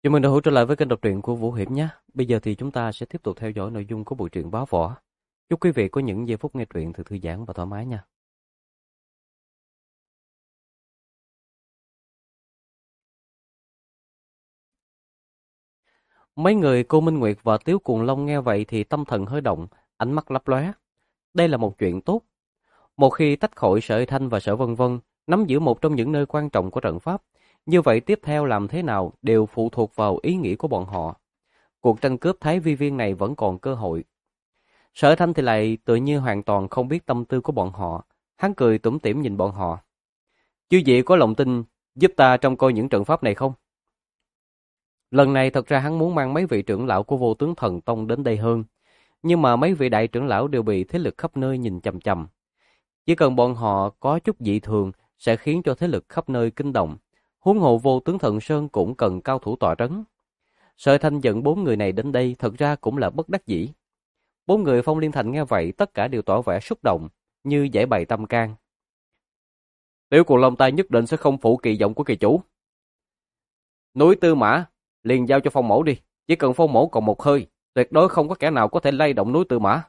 Chào mừng đã hữu trở lại với kênh đọc truyện của Vũ Hiệp nhé. Bây giờ thì chúng ta sẽ tiếp tục theo dõi nội dung của bộ truyện Bá Võ. Chúc quý vị có những giây phút nghe truyện thật thư giãn và thoải mái nha. Mấy người cô Minh Nguyệt và Tiếu Cuồng Long nghe vậy thì tâm thần hơi động, ánh mắt lấp lóe. Đây là một chuyện tốt. Một khi tách khỏi Sở Thanh và Sở Vân Vân, nắm giữ một trong những nơi quan trọng của trận pháp, như vậy tiếp theo làm thế nào đều phụ thuộc vào ý nghĩ của bọn họ. Cuộc tranh cướp Thái Vi Viên này vẫn còn cơ hội. Sở Thanh thì lại tự như hoàn toàn không biết tâm tư của bọn họ. Hắn cười tủm tỉm nhìn bọn họ. Chư vị có lòng tin giúp ta trông coi những trận pháp này không? Lần này thật ra hắn muốn mang mấy vị trưởng lão của Vô Tướng Thần Tông đến đây hơn. Nhưng mà mấy vị đại trưởng lão đều bị thế lực khắp nơi nhìn chằm chằm. Chỉ cần bọn họ có chút dị thường sẽ khiến cho thế lực khắp nơi kinh động. Huống hồ Vô Tướng Thần Sơn cũng cần cao thủ tọa trấn. Sở Thanh dẫn 4 người này đến đây thật ra cũng là bất đắc dĩ. 4 người Phong Liên Thành nghe vậy tất cả đều tỏ vẻ xúc động, như giải bày tâm can. Tiểu Cuồng Long ta nhất định sẽ không phụ kỳ vọng của kỳ chủ. Núi Tư Mã, liền giao cho Phong Mẫu đi. Chỉ cần Phong Mẫu còn một hơi, tuyệt đối không có kẻ nào có thể lay động núi Tư Mã.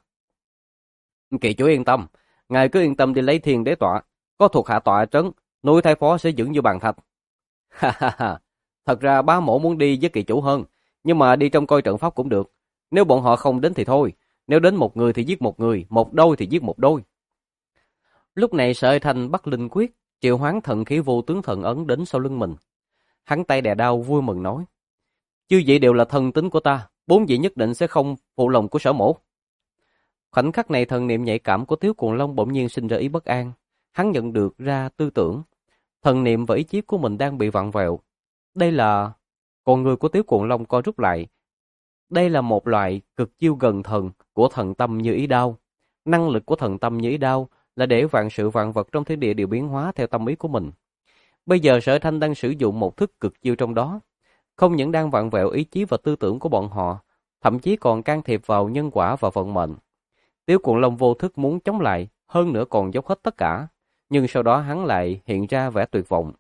Kỳ chủ yên tâm, ngài cứ yên tâm đi lấy thiên đế tọa. Có thuộc hạ tọa trấn, núi Thái Phó sẽ vững như bàn thạch. Ha ha ha, thật ra bá mẫu muốn đi với kỳ chủ hơn, nhưng mà đi trong coi trận pháp cũng được. Nếu bọn họ không đến thì thôi, nếu đến một người thì giết một người, một đôi thì giết một đôi. Lúc này Sở Thanh bắt linh quyết, triệu hoán thần khí vô tướng thần ấn đến sau lưng mình. Hắn tay đè đao vui mừng nói: chư vị đều là thân tín của ta, 4 vị nhất định sẽ không phụ lòng của Sở mẫu. Khoảnh khắc này thần niệm nhạy cảm của Tiếu Cuồng Long bỗng nhiên sinh ra ý bất an. Hắn nhận được ra tư tưởng, thần niệm và ý chí của mình đang bị vặn vẹo. Đây là... Con người của Tiếu Cuồng Long co rút lại. Đây là một loại cực chiêu gần thần của thần tâm như ý đao. Năng lực của thần tâm như ý đao là để vạn sự vạn vật trong thiên địa đều biến hóa theo tâm ý của mình. Bây giờ Sở Thanh đang sử dụng một thức cực chiêu trong đó, không những đang vặn vẹo ý chí và tư tưởng của bọn họ, thậm chí còn can thiệp vào nhân quả và vận mệnh. Tiếu Cuồng Long vô thức muốn chống lại, hơn nữa còn dốc hết tất cả, nhưng sau đó hắn lại hiện ra vẻ tuyệt vọng.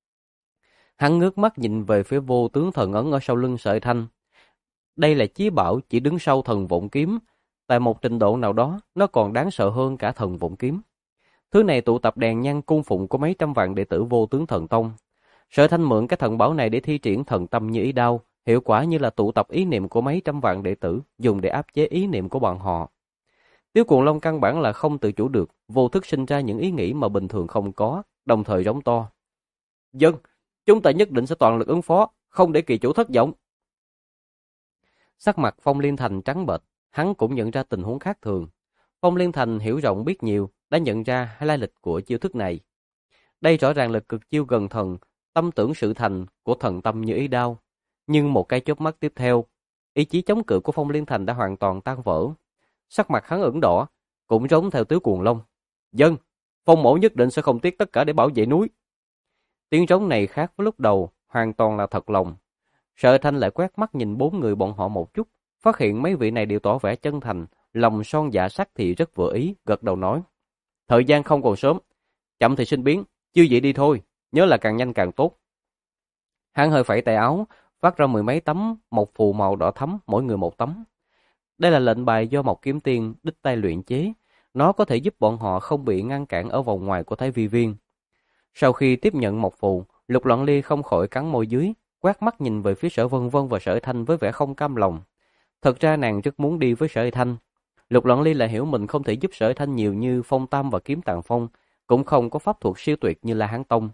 Hắn ngước mắt nhìn về phía vô tướng thần ấn ở sau lưng Sở Thanh. Đây là chí bảo chỉ đứng sau thần vọng kiếm, tại một trình độ nào đó nó còn đáng sợ hơn cả thần vọng kiếm. Thứ này tụ tập đèn nhang cung phụng của mấy trăm vạn đệ tử Vô Tướng Thần Tông. Sở Thanh mượn cái thần bảo này để thi triển thần tâm như ý đao, hiệu quả như là tụ tập ý niệm của mấy trăm vạn đệ tử, dùng để áp chế ý niệm của bọn họ. Tiếu Cuồng Long căn bản là không tự chủ được, vô thức sinh ra những ý nghĩ mà bình thường không có, đồng thời giống to: Dân, chúng ta nhất định sẽ toàn lực ứng phó, không để kỳ chủ thất vọng. Sắc mặt Phong Liên Thành trắng bệch, hắn cũng nhận ra tình huống khác thường. Phong Liên Thành hiểu rộng biết nhiều, đã nhận ra lai lịch của chiêu thức này. Đây rõ ràng là cực chiêu gần thần, tâm tưởng sự thành của thần tâm như ý đao. Nhưng một cái chớp mắt tiếp theo, ý chí chống cự của Phong Liên Thành đã hoàn toàn tan vỡ. Sắc mặt hắn ửng đỏ, cũng giống theo Tiếu Cuồng Long. Dân, Phong mẫu nhất định sẽ không tiếc tất cả để bảo vệ núi. Tiếng trống này khác với lúc đầu, hoàn toàn là thật lòng. Sở Thanh lại quét mắt nhìn 4 người bọn họ một chút, phát hiện mấy vị này đều tỏ vẻ chân thành, lòng son dạ sắc thì rất vừa ý, gật đầu nói: thời gian không còn sớm, chậm thì sinh biến, chưa vậy đi thôi, nhớ là càng nhanh càng tốt. Hắn hơi phẩy tay áo, phát ra 10 mấy tấm mộc phù màu đỏ thắm, mỗi người một tấm. Đây là lệnh bài do Mộc Kiếm Tiên đích tay luyện chế, nó có thể giúp bọn họ không bị ngăn cản ở vòng ngoài của Thái Vi Viên. Sau khi tiếp nhận mộc phù, Lục Loạn Ly không khỏi cắn môi dưới, quét mắt nhìn về phía Sở Vân Vân và Sở Thanh với vẻ không cam lòng. Thật ra nàng rất muốn đi với Sở Thanh. Lục Loạn Ly lại hiểu mình không thể giúp Sở Thanh nhiều như Phong Tam và Kiếm Tàng Phong, cũng không có pháp thuật siêu tuyệt như La Hán Tông.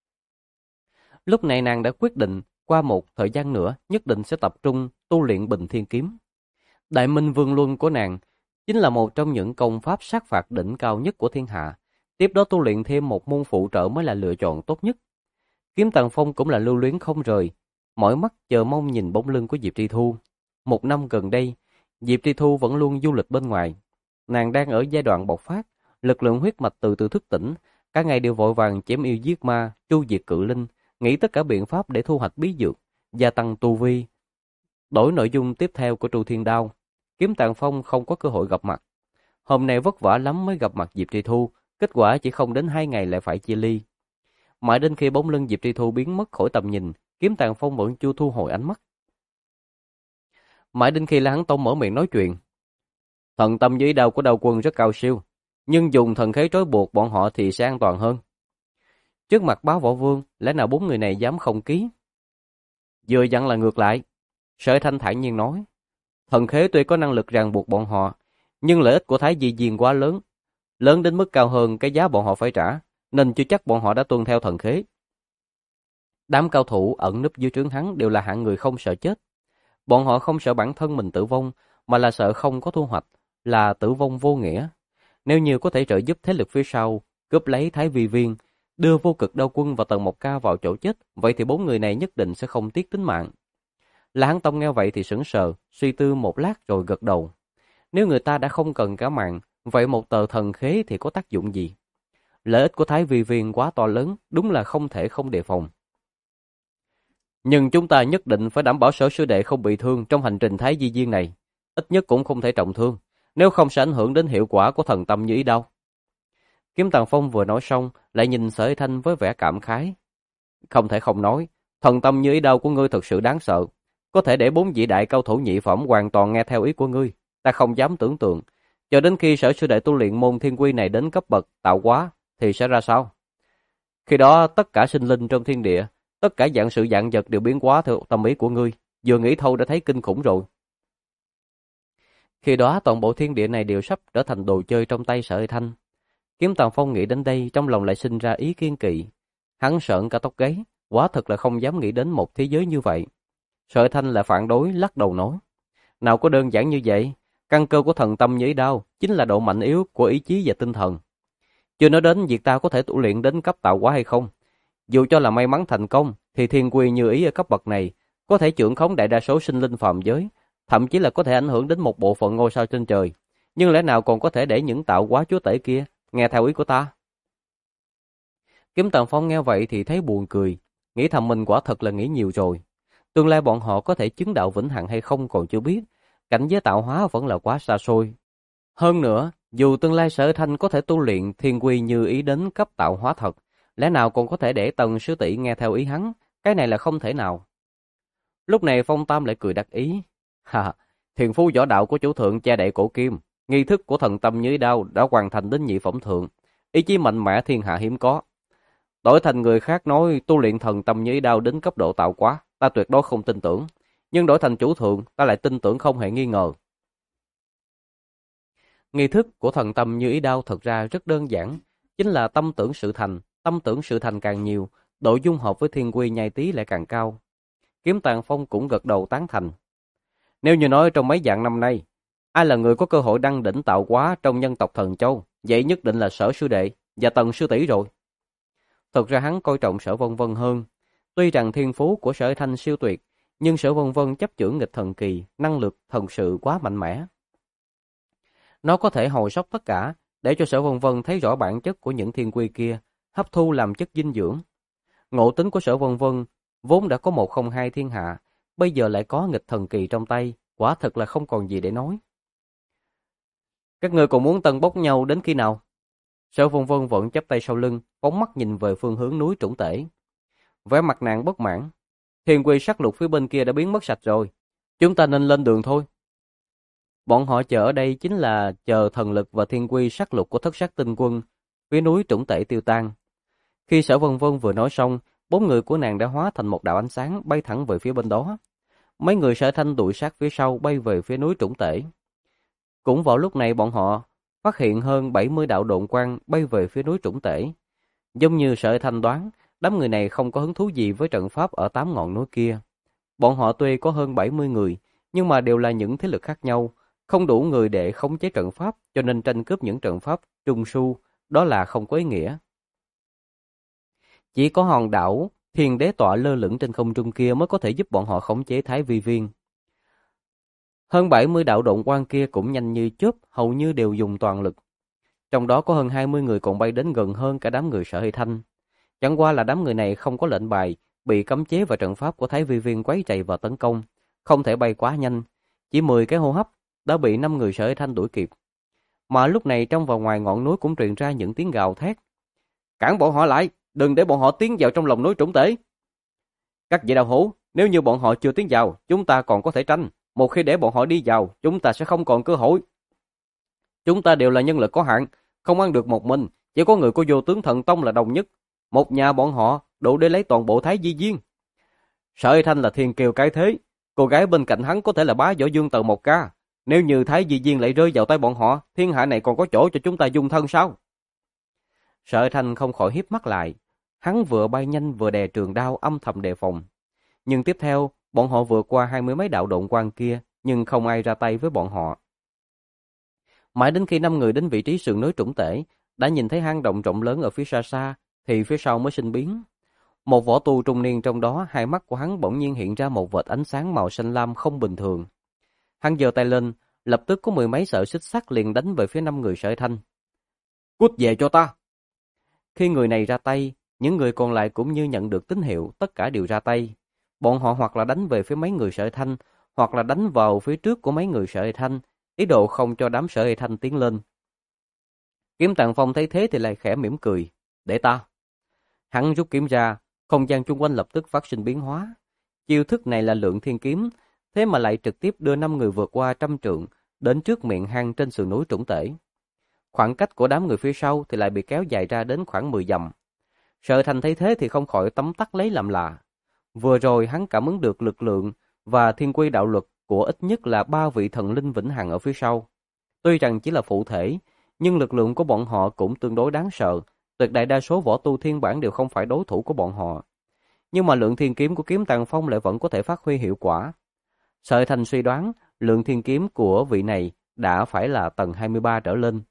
Lúc này nàng đã quyết định, qua một thời gian nữa nhất định sẽ tập trung tu luyện Bình Thiên Kiếm. Đại Minh Vương Luân của nàng chính là một trong những công pháp sát phạt đỉnh cao nhất của thiên hạ. Tiếp đó tu luyện thêm một môn phụ trợ mới là lựa chọn tốt nhất. Kiếm Tàng Phong cũng là lưu luyến không rời, mỏi mắt chờ mong nhìn bóng lưng của Diệp Tri Thu. Một năm gần đây, Diệp Tri Thu vẫn luôn du lịch bên ngoài. Nàng đang ở giai đoạn bộc phát, lực lượng huyết mạch từ từ thức tỉnh, cả ngày đều vội vàng chém yêu giết ma, tru diệt cự linh, nghĩ tất cả biện pháp để thu hoạch bí dược, gia tăng tu vi. Đổi nội dung tiếp theo của Tru Thiên Đao, Kiếm Tàng Phong không có cơ hội gặp mặt. Hôm nay vất vả lắm mới gặp mặt Diệp Tri Thu, kết quả chỉ không đến 2 ngày lại phải chia ly. Mãi đến khi bóng lưng Diệp Tri Thu biến mất khỏi tầm nhìn, Kiếm Tàng Phong vẫn chưa thu hồi ánh mắt. Mãi đến khi La Hán Tông mở miệng nói chuyện. Thần tâm dưới đao của Đao Quân rất cao siêu, nhưng dùng thần khế trói buộc bọn họ thì sẽ an toàn hơn. Trước mặt Bá Võ Vương, lẽ nào 4 người này dám không ký? Vừa dặn là ngược lại. Sở Thanh thản nhiên nói. Thần khế tuy có năng lực ràng buộc bọn họ, nhưng lợi ích của Thái Di Diên quá lớn, lớn đến mức cao hơn cái giá bọn họ phải trả, nên chưa chắc bọn họ đã tuân theo thần khế. Đám cao thủ ẩn núp dưới trướng hắn đều là hạng người không sợ chết. Bọn họ không sợ bản thân mình tử vong, mà là sợ không có thu hoạch, là tử vong vô nghĩa. Nếu như có thể trợ giúp thế lực phía sau, cướp lấy Thái Vi Viên, đưa Vô Cực Đao Quân và Tần Mộc Ca vào chỗ chết, vậy thì 4 người này nhất định sẽ không tiếc tính mạng. La Hán Tông nghe vậy thì sững sờ, suy tư một lát rồi gật đầu. Nếu người ta đã không cần cả mạng, vậy một tờ thần khế thì có tác dụng gì? Lợi ích của Thái Vi Viên quá to lớn, đúng là không thể không đề phòng. Nhưng chúng ta nhất định phải đảm bảo Sở sư đệ không bị thương trong hành trình Thái Di Diên này. Ít nhất cũng không thể trọng thương, nếu không sẽ ảnh hưởng đến hiệu quả của thần tâm như ý đâu. Kiếm Tàng Phong vừa nói xong, lại nhìn Sở Thanh với vẻ cảm khái. Không thể không nói, thần tâm như ý đau của ngươi thật sự đáng sợ. Có thể để 4 vị đại cao thủ nhị phẩm hoàn toàn nghe theo ý của ngươi, ta không dám tưởng tượng. Cho đến khi Sở sư đệ tu luyện môn thiên quy này đến cấp bậc tạo hóa, thì sẽ ra sao? Khi đó tất cả sinh linh trong thiên địa, tất cả dạng sự dạng vật đều biến hóa theo tâm ý của ngươi, vừa nghĩ thôi đã thấy kinh khủng rồi. Khi đó toàn bộ thiên địa này đều sắp trở thành đồ chơi trong tay Sở Thanh. Kiếm Tàng Phong nghĩ đến đây, trong lòng lại sinh ra ý kiên kỵ. Hắn sợn cả tóc gáy, quả thực là không dám nghĩ đến một thế giới như vậy. Sở Thanh lại phản đối, lắc đầu nói. Nào có đơn giản như vậy, căn cơ của thần tâm như ý đao chính là độ mạnh yếu của ý chí và tinh thần. Chưa nói đến việc ta có thể tu luyện đến cấp tạo hóa hay không. Dù cho là may mắn thành công, thì thiên quy như ý ở cấp bậc này có thể trưởng khống đại đa số sinh linh phàm giới, thậm chí là có thể ảnh hưởng đến một bộ phận ngôi sao trên trời. Nhưng lẽ nào còn có thể để những tạo hóa chúa tể kia nghe theo ý của ta? Kiếm Tàng Phong nghe vậy thì thấy buồn cười, nghĩ thầm mình quả thật là nghĩ nhiều rồi. Tương lai bọn họ có thể chứng đạo vĩnh hằng hay không còn chưa biết, cảnh giới tạo hóa vẫn là quá xa xôi. Hơn nữa, dù tương lai Sở Thanh có thể tu luyện thiên quy như ý đến cấp tạo hóa thật, lẽ nào còn có thể để Tần sư tỷ nghe theo ý hắn, cái này là không thể nào. Lúc này Phong Tam lại cười đắc ý. Ha, thiền phú võ đạo của chủ thượng che đậy cổ kim, nghi thức của thần tâm như ý đao đã hoàn thành đến nhị phẩm thượng, ý chí mạnh mẽ thiên hạ hiếm có. Đổi thành người khác nói tu luyện thần tâm như ý đao đến cấp độ tạo hóa, ta tuyệt đối không tin tưởng. Nhưng đổi thành chủ thượng, ta lại tin tưởng không hề nghi ngờ. Nghi thức của thần tâm như ý đao thật ra rất đơn giản, chính là tâm tưởng sự thành, tâm tưởng sự thành càng nhiều, độ dung hợp với thiên quy nhai tí lại càng cao. Kiếm Tàng Phong cũng gật đầu tán thành. Nếu như nói trong mấy vạn năm nay, ai là người có cơ hội đăng đỉnh tạo hóa trong nhân tộc Thần Châu, vậy nhất định là Sở sư đệ và Tần sư tỷ rồi. Thật ra hắn coi trọng Sở Vân Vân hơn. Tuy rằng thiên phú của Sở Thanh siêu tuyệt, nhưng Sở Vân Vân chấp chưởng nghịch thần kỳ, năng lực thần sự quá mạnh mẽ. Nó có thể hồi sốc tất cả, để cho Sở Vân Vân thấy rõ bản chất của những thiên quy kia, hấp thu làm chất dinh dưỡng. Ngộ tính của Sở Vân Vân vốn đã có 102 thiên hạ, bây giờ lại có nghịch thần kỳ trong tay, quả thật là không còn gì để nói. Các ngươi còn muốn tân bốc nhau đến khi nào? Sở Vân Vân vẫn chắp tay sau lưng, phóng mắt nhìn về phương hướng núi Trũng Tể. Vẻ mặt nàng bất mãn. Thiên quy sắc lục phía bên kia đã biến mất sạch rồi, chúng ta nên lên đường thôi. Bọn họ chờ ở đây chính là chờ thần lực và thiên quy sắc lục của Thất Sát Tinh Quân phía núi Trũng Tể tiêu tan. Khi Sở Vân Vân vừa nói xong, 4 người của nàng đã hóa thành một đạo ánh sáng bay thẳng về phía bên đó. Mấy người Sở Thanh đuổi sát phía sau bay về phía núi Trũng Tể. Cũng vào lúc này bọn họ phát hiện hơn 70 đạo độn quang bay về phía núi Trũng Tể. Giống như Sở Thanh đoán, đám người này không có hứng thú gì với trận pháp ở 8 ngọn núi kia. Bọn họ tuy có hơn 70 người, nhưng mà đều là những thế lực khác nhau, không đủ người để khống chế trận pháp, cho nên tranh cướp những trận pháp trung su, đó là không có ý nghĩa. Chỉ có hòn đảo Thiên Đế tọa lơ lửng trên không trung kia mới có thể giúp bọn họ khống chế Thái Vi Viên. Hơn 70 đạo độn quang kia cũng nhanh như chớp, hầu như đều dùng toàn lực. Trong đó có hơn 20 người còn bay đến gần hơn cả đám người Sở Hy Thanh. Chẳng qua là đám người này không có lệnh bài, bị cấm chế và trận pháp của Thái Vi Viên quấy rầy và tấn công, không thể bay quá nhanh. Chỉ 10 cái hô hấp đã bị 5 người Sở Hy Thanh đuổi kịp. Mà lúc này trong và ngoài ngọn núi cũng truyền ra những tiếng gào thét. Cản bọn họ lại, đừng để bọn họ tiến vào trong lòng núi Trũng Tể. Các vị đạo hữu, nếu như bọn họ chưa tiến vào, chúng ta còn có thể tranh. Một khi để bọn họ đi vào, chúng ta sẽ không còn cơ hội. Chúng ta đều là nhân lực có hạn, không ăn được một mình, chỉ có người của Vô Tướng Thần Tông là đồng nhất. Một nhà bọn họ đủ để lấy toàn bộ Thái Di Viên. Sở Thanh là thiên kiều cái thế, cô gái bên cạnh hắn có thể là bá võ dương tầng 1K. Nếu như Thái Di Viên lại rơi vào tay bọn họ, thiên hạ này còn có chỗ cho chúng ta dung thân sao? Sở Thanh không khỏi híp mắt lại, hắn vừa bay nhanh vừa đè trường đao âm thầm đề phòng. Nhưng tiếp theo, bọn họ vượt qua 20 mấy đạo độn quang kia, nhưng không ai ra tay với bọn họ. Mãi đến khi 5 người đến vị trí sườn núi Trũng Tể, đã nhìn thấy hang động rộng lớn ở phía xa xa, thì phía sau mới sinh biến. Một võ tu trung niên trong đó, hai mắt của hắn bỗng nhiên hiện ra một vệt ánh sáng màu xanh lam không bình thường. Hắn giơ tay lên, lập tức có mười mấy sợi xích sắt liền đánh về phía 5 người Sở Thanh. Cút về cho ta! Khi người này ra tay, những người còn lại cũng như nhận được tín hiệu, tất cả đều ra tay. Bọn họ hoặc là đánh về phía mấy người Sở Thanh, hoặc là đánh vào phía trước của mấy người Sở Thanh, ý đồ không cho đám Sở Thanh tiến lên. Kiếm Tàng Phong thấy thế thì lại khẽ mỉm cười. Để ta! Hắn rút kiếm ra, không gian chung quanh lập tức phát sinh biến hóa. Chiêu thức này là Lượng Thiên Kiếm, thế mà lại trực tiếp đưa 5 người vượt qua 100 trượng, đến trước miệng hang trên sườn núi Trũng Tể. Khoảng cách của đám người phía sau thì lại bị kéo dài ra đến khoảng 10 dặm. Sở Thanh thấy thế thì không khỏi tấm tắc lấy làm lạ. Vừa rồi hắn cảm ứng được lực lượng và thiên quy đạo luật của ít nhất là 3 vị thần linh vĩnh hằng ở phía sau. Tuy rằng chỉ là phụ thể, nhưng lực lượng của bọn họ cũng tương đối đáng sợ. Tuyệt đại đa số võ tu thiên bản đều không phải đối thủ của bọn họ. Nhưng mà Lượng Thiên Kiếm của Kiếm Tàng Phong lại vẫn có thể phát huy hiệu quả. Sở Thanh suy đoán, Lượng Thiên Kiếm của vị này đã phải là tầng 23 trở lên.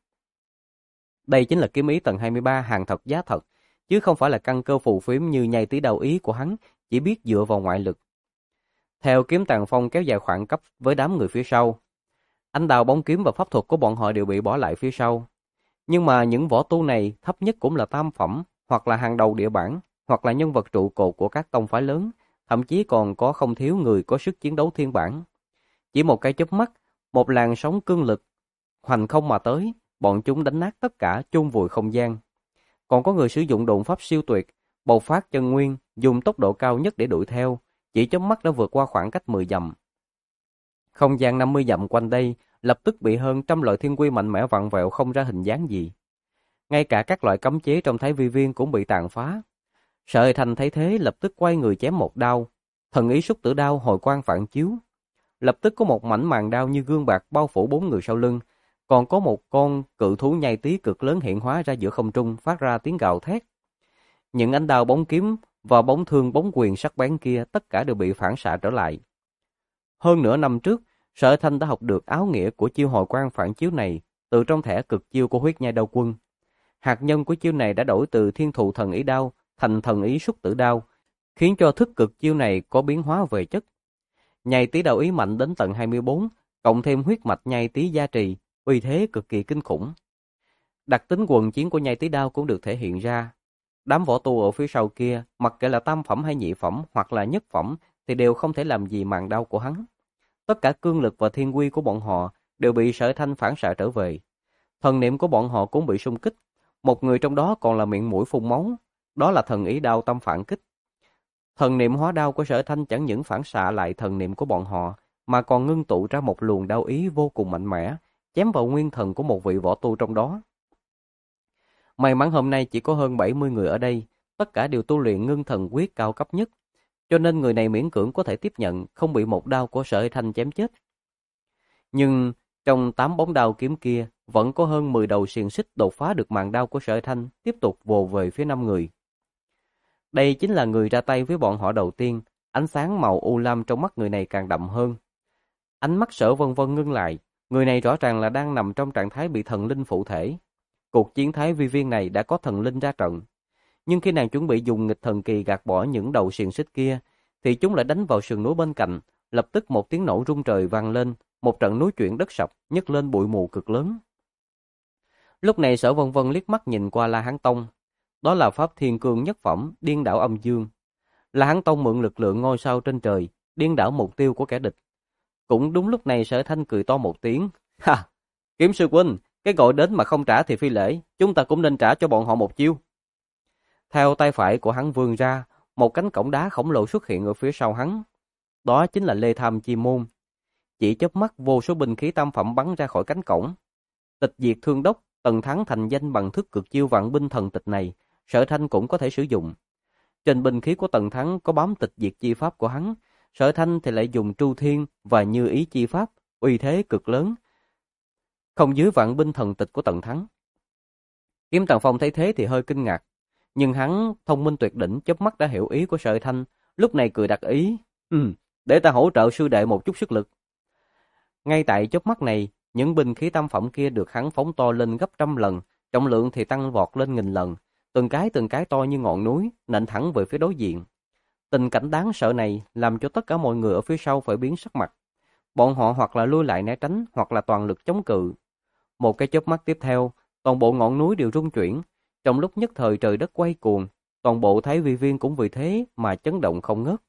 Đây chính là kiếm ý tầng 23 hàng thật giá thật, chứ không phải là căn cơ phù phiếm như nhai tí đầu ý của hắn, chỉ biết dựa vào ngoại lực. Theo Kiếm Tàng Phong kéo dài khoảng cách với đám người phía sau, anh đào bóng kiếm và pháp thuật của bọn họ đều bị bỏ lại phía sau. Nhưng mà những võ tu này thấp nhất cũng là tam phẩm, hoặc là hàng đầu địa bản, hoặc là nhân vật trụ cột của các tông phái lớn, thậm chí còn có không thiếu người có sức chiến đấu thiên bản. Chỉ một cái chớp mắt, một làn sóng cương lực hoành không mà tới, bọn chúng đánh nát tất cả, chôn vùi không gian. Còn có người sử dụng độn pháp siêu tuyệt, bộc phát chân nguyên, dùng tốc độ cao nhất để đuổi theo, chỉ chớp mắt đã vượt qua khoảng cách 10 dặm. Không gian 50 dặm quanh đây lập tức bị hơn trăm loại thiên quy mạnh mẽ vặn vẹo không ra hình dáng gì. Ngay cả các loại cấm chế trong Thái Vi Viên cũng bị tàn phá. Sở Thanh thấy thế lập tức quay người chém một đao, thần ý xúc tử đao hồi quang phản chiếu. Lập tức có một mảnh màn đao như gương bạc bao phủ 4 người sau lưng, còn có một con cự thú nhai tí cực lớn hiện hóa ra giữa không trung, phát ra tiếng gào thét. Những ánh đao bóng kiếm và bóng thương bóng quyền sắc bén kia tất cả đều bị phản xạ trở lại. Hơn nửa năm trước, Sở Thanh đã học được áo nghĩa của chiêu hồi quang phản chiếu này từ trong thẻ cực chiêu của Huyết Nhai Đao Quân. Hạt nhân của chiêu này đã đổi từ thiên thụ thần ý đao thành thần ý xúc tử đao, khiến cho thức cực chiêu này có biến hóa về chất. Nhai tí đạo ý mạnh đến tận 24, cộng thêm huyết mạch nhai tí gia trì, uy thế cực kỳ kinh khủng. Đặc tính quần chiến của nhai tí đao cũng được thể hiện ra. Đám võ tu ở phía sau kia, mặc kệ là tam phẩm hay nhị phẩm hoặc là nhất phẩm, thì đều không thể làm gì màn đao của hắn. Tất cả cương lực và thiên quy của bọn họ đều bị Sở Thanh phản xạ trở về. Thần niệm của bọn họ cũng bị xung kích. Một người trong đó còn là miệng mũi phun máu, đó là thần ý đao tâm phản kích. Thần niệm hóa đao của Sở Thanh chẳng những phản xạ lại thần niệm của bọn họ, mà còn ngưng tụ ra một luồng đao ý vô cùng mạnh mẽ, chém vào nguyên thần của một vị võ tu trong đó. May mắn hôm nay chỉ có hơn 70 người ở đây, tất cả đều tu luyện ngưng thần quyết cao cấp nhất, cho nên người này miễn cưỡng có thể tiếp nhận, không bị một đao của Sở Thanh chém chết. Nhưng trong 8 bóng đao kiếm kia, vẫn có hơn 10 đầu xiềng xích đột phá được màn đao của Sở Thanh, tiếp tục vồ về phía 5 người. Đây chính là người ra tay với bọn họ đầu tiên, ánh sáng màu u lam trong mắt người này càng đậm hơn. Ánh mắt Sở Vân Vân ngưng lại, người này rõ ràng là đang nằm trong trạng thái bị thần linh phụ thể. Cuộc chiến Thái Vi Viên này đã có thần linh ra trận, nhưng khi nàng chuẩn bị dùng nghịch thần kỳ gạt bỏ những đầu xiềng xích kia, thì chúng lại đánh vào sườn núi bên cạnh, lập tức một tiếng nổ rung trời vang lên, một trận núi chuyển đất sập, nhấc lên bụi mù cực lớn. Lúc này Sở Vân Vân liếc mắt nhìn qua La Hán Tông, đó là pháp thiên cương nhất phẩm, điên đảo âm dương. La Hán Tông mượn lực lượng ngôi sao trên trời, điên đảo mục tiêu của kẻ địch. Cũng đúng lúc này Sở Thanh cười to một tiếng, ha, Kiếm sư huynh, cái gọi đến mà không trả thì phi lễ, chúng ta cũng nên trả cho bọn họ một chiêu. Theo tay phải của hắn vươn ra, một cánh cổng đá khổng lồ xuất hiện ở phía sau hắn. Đó chính là Lê Tham Chi Môn. Chỉ chớp mắt vô số binh khí tam phẩm bắn ra khỏi cánh cổng. Tịch diệt thương đốc, Tần Thắng thành danh bằng thức cực chiêu vạn binh thần tịch này, Sở Thanh cũng có thể sử dụng. Trên binh khí của Tần Thắng có bám tịch diệt chi pháp của hắn, Sở Thanh thì lại dùng Tru Thiên và Như Ý chi pháp, uy thế cực lớn, không dưới vạn binh thần tịch của Tần Thắng. Kiếm Tần Phong thấy thế thì hơi kinh ngạc, nhưng hắn thông minh tuyệt đỉnh, chớp mắt đã hiểu ý của Sở Thanh, lúc này cười đặc ý, để ta hỗ trợ sư đệ một chút sức lực. Ngay tại chớp mắt này, những binh khí tam phẩm kia được hắn phóng to lên gấp trăm lần, trọng lượng thì tăng vọt lên nghìn lần, từng cái to như ngọn núi, nện thẳng về phía đối diện. Tình cảnh đáng sợ này làm cho tất cả mọi người ở phía sau phải biến sắc mặt. Bọn họ hoặc là lui lại né tránh, hoặc là toàn lực chống cự. Một cái chớp mắt tiếp theo, toàn bộ ngọn núi đều rung chuyển. Trong lúc nhất thời trời đất quay cuồng, toàn bộ Thái Vi Viên cũng vì thế mà chấn động không ngớt.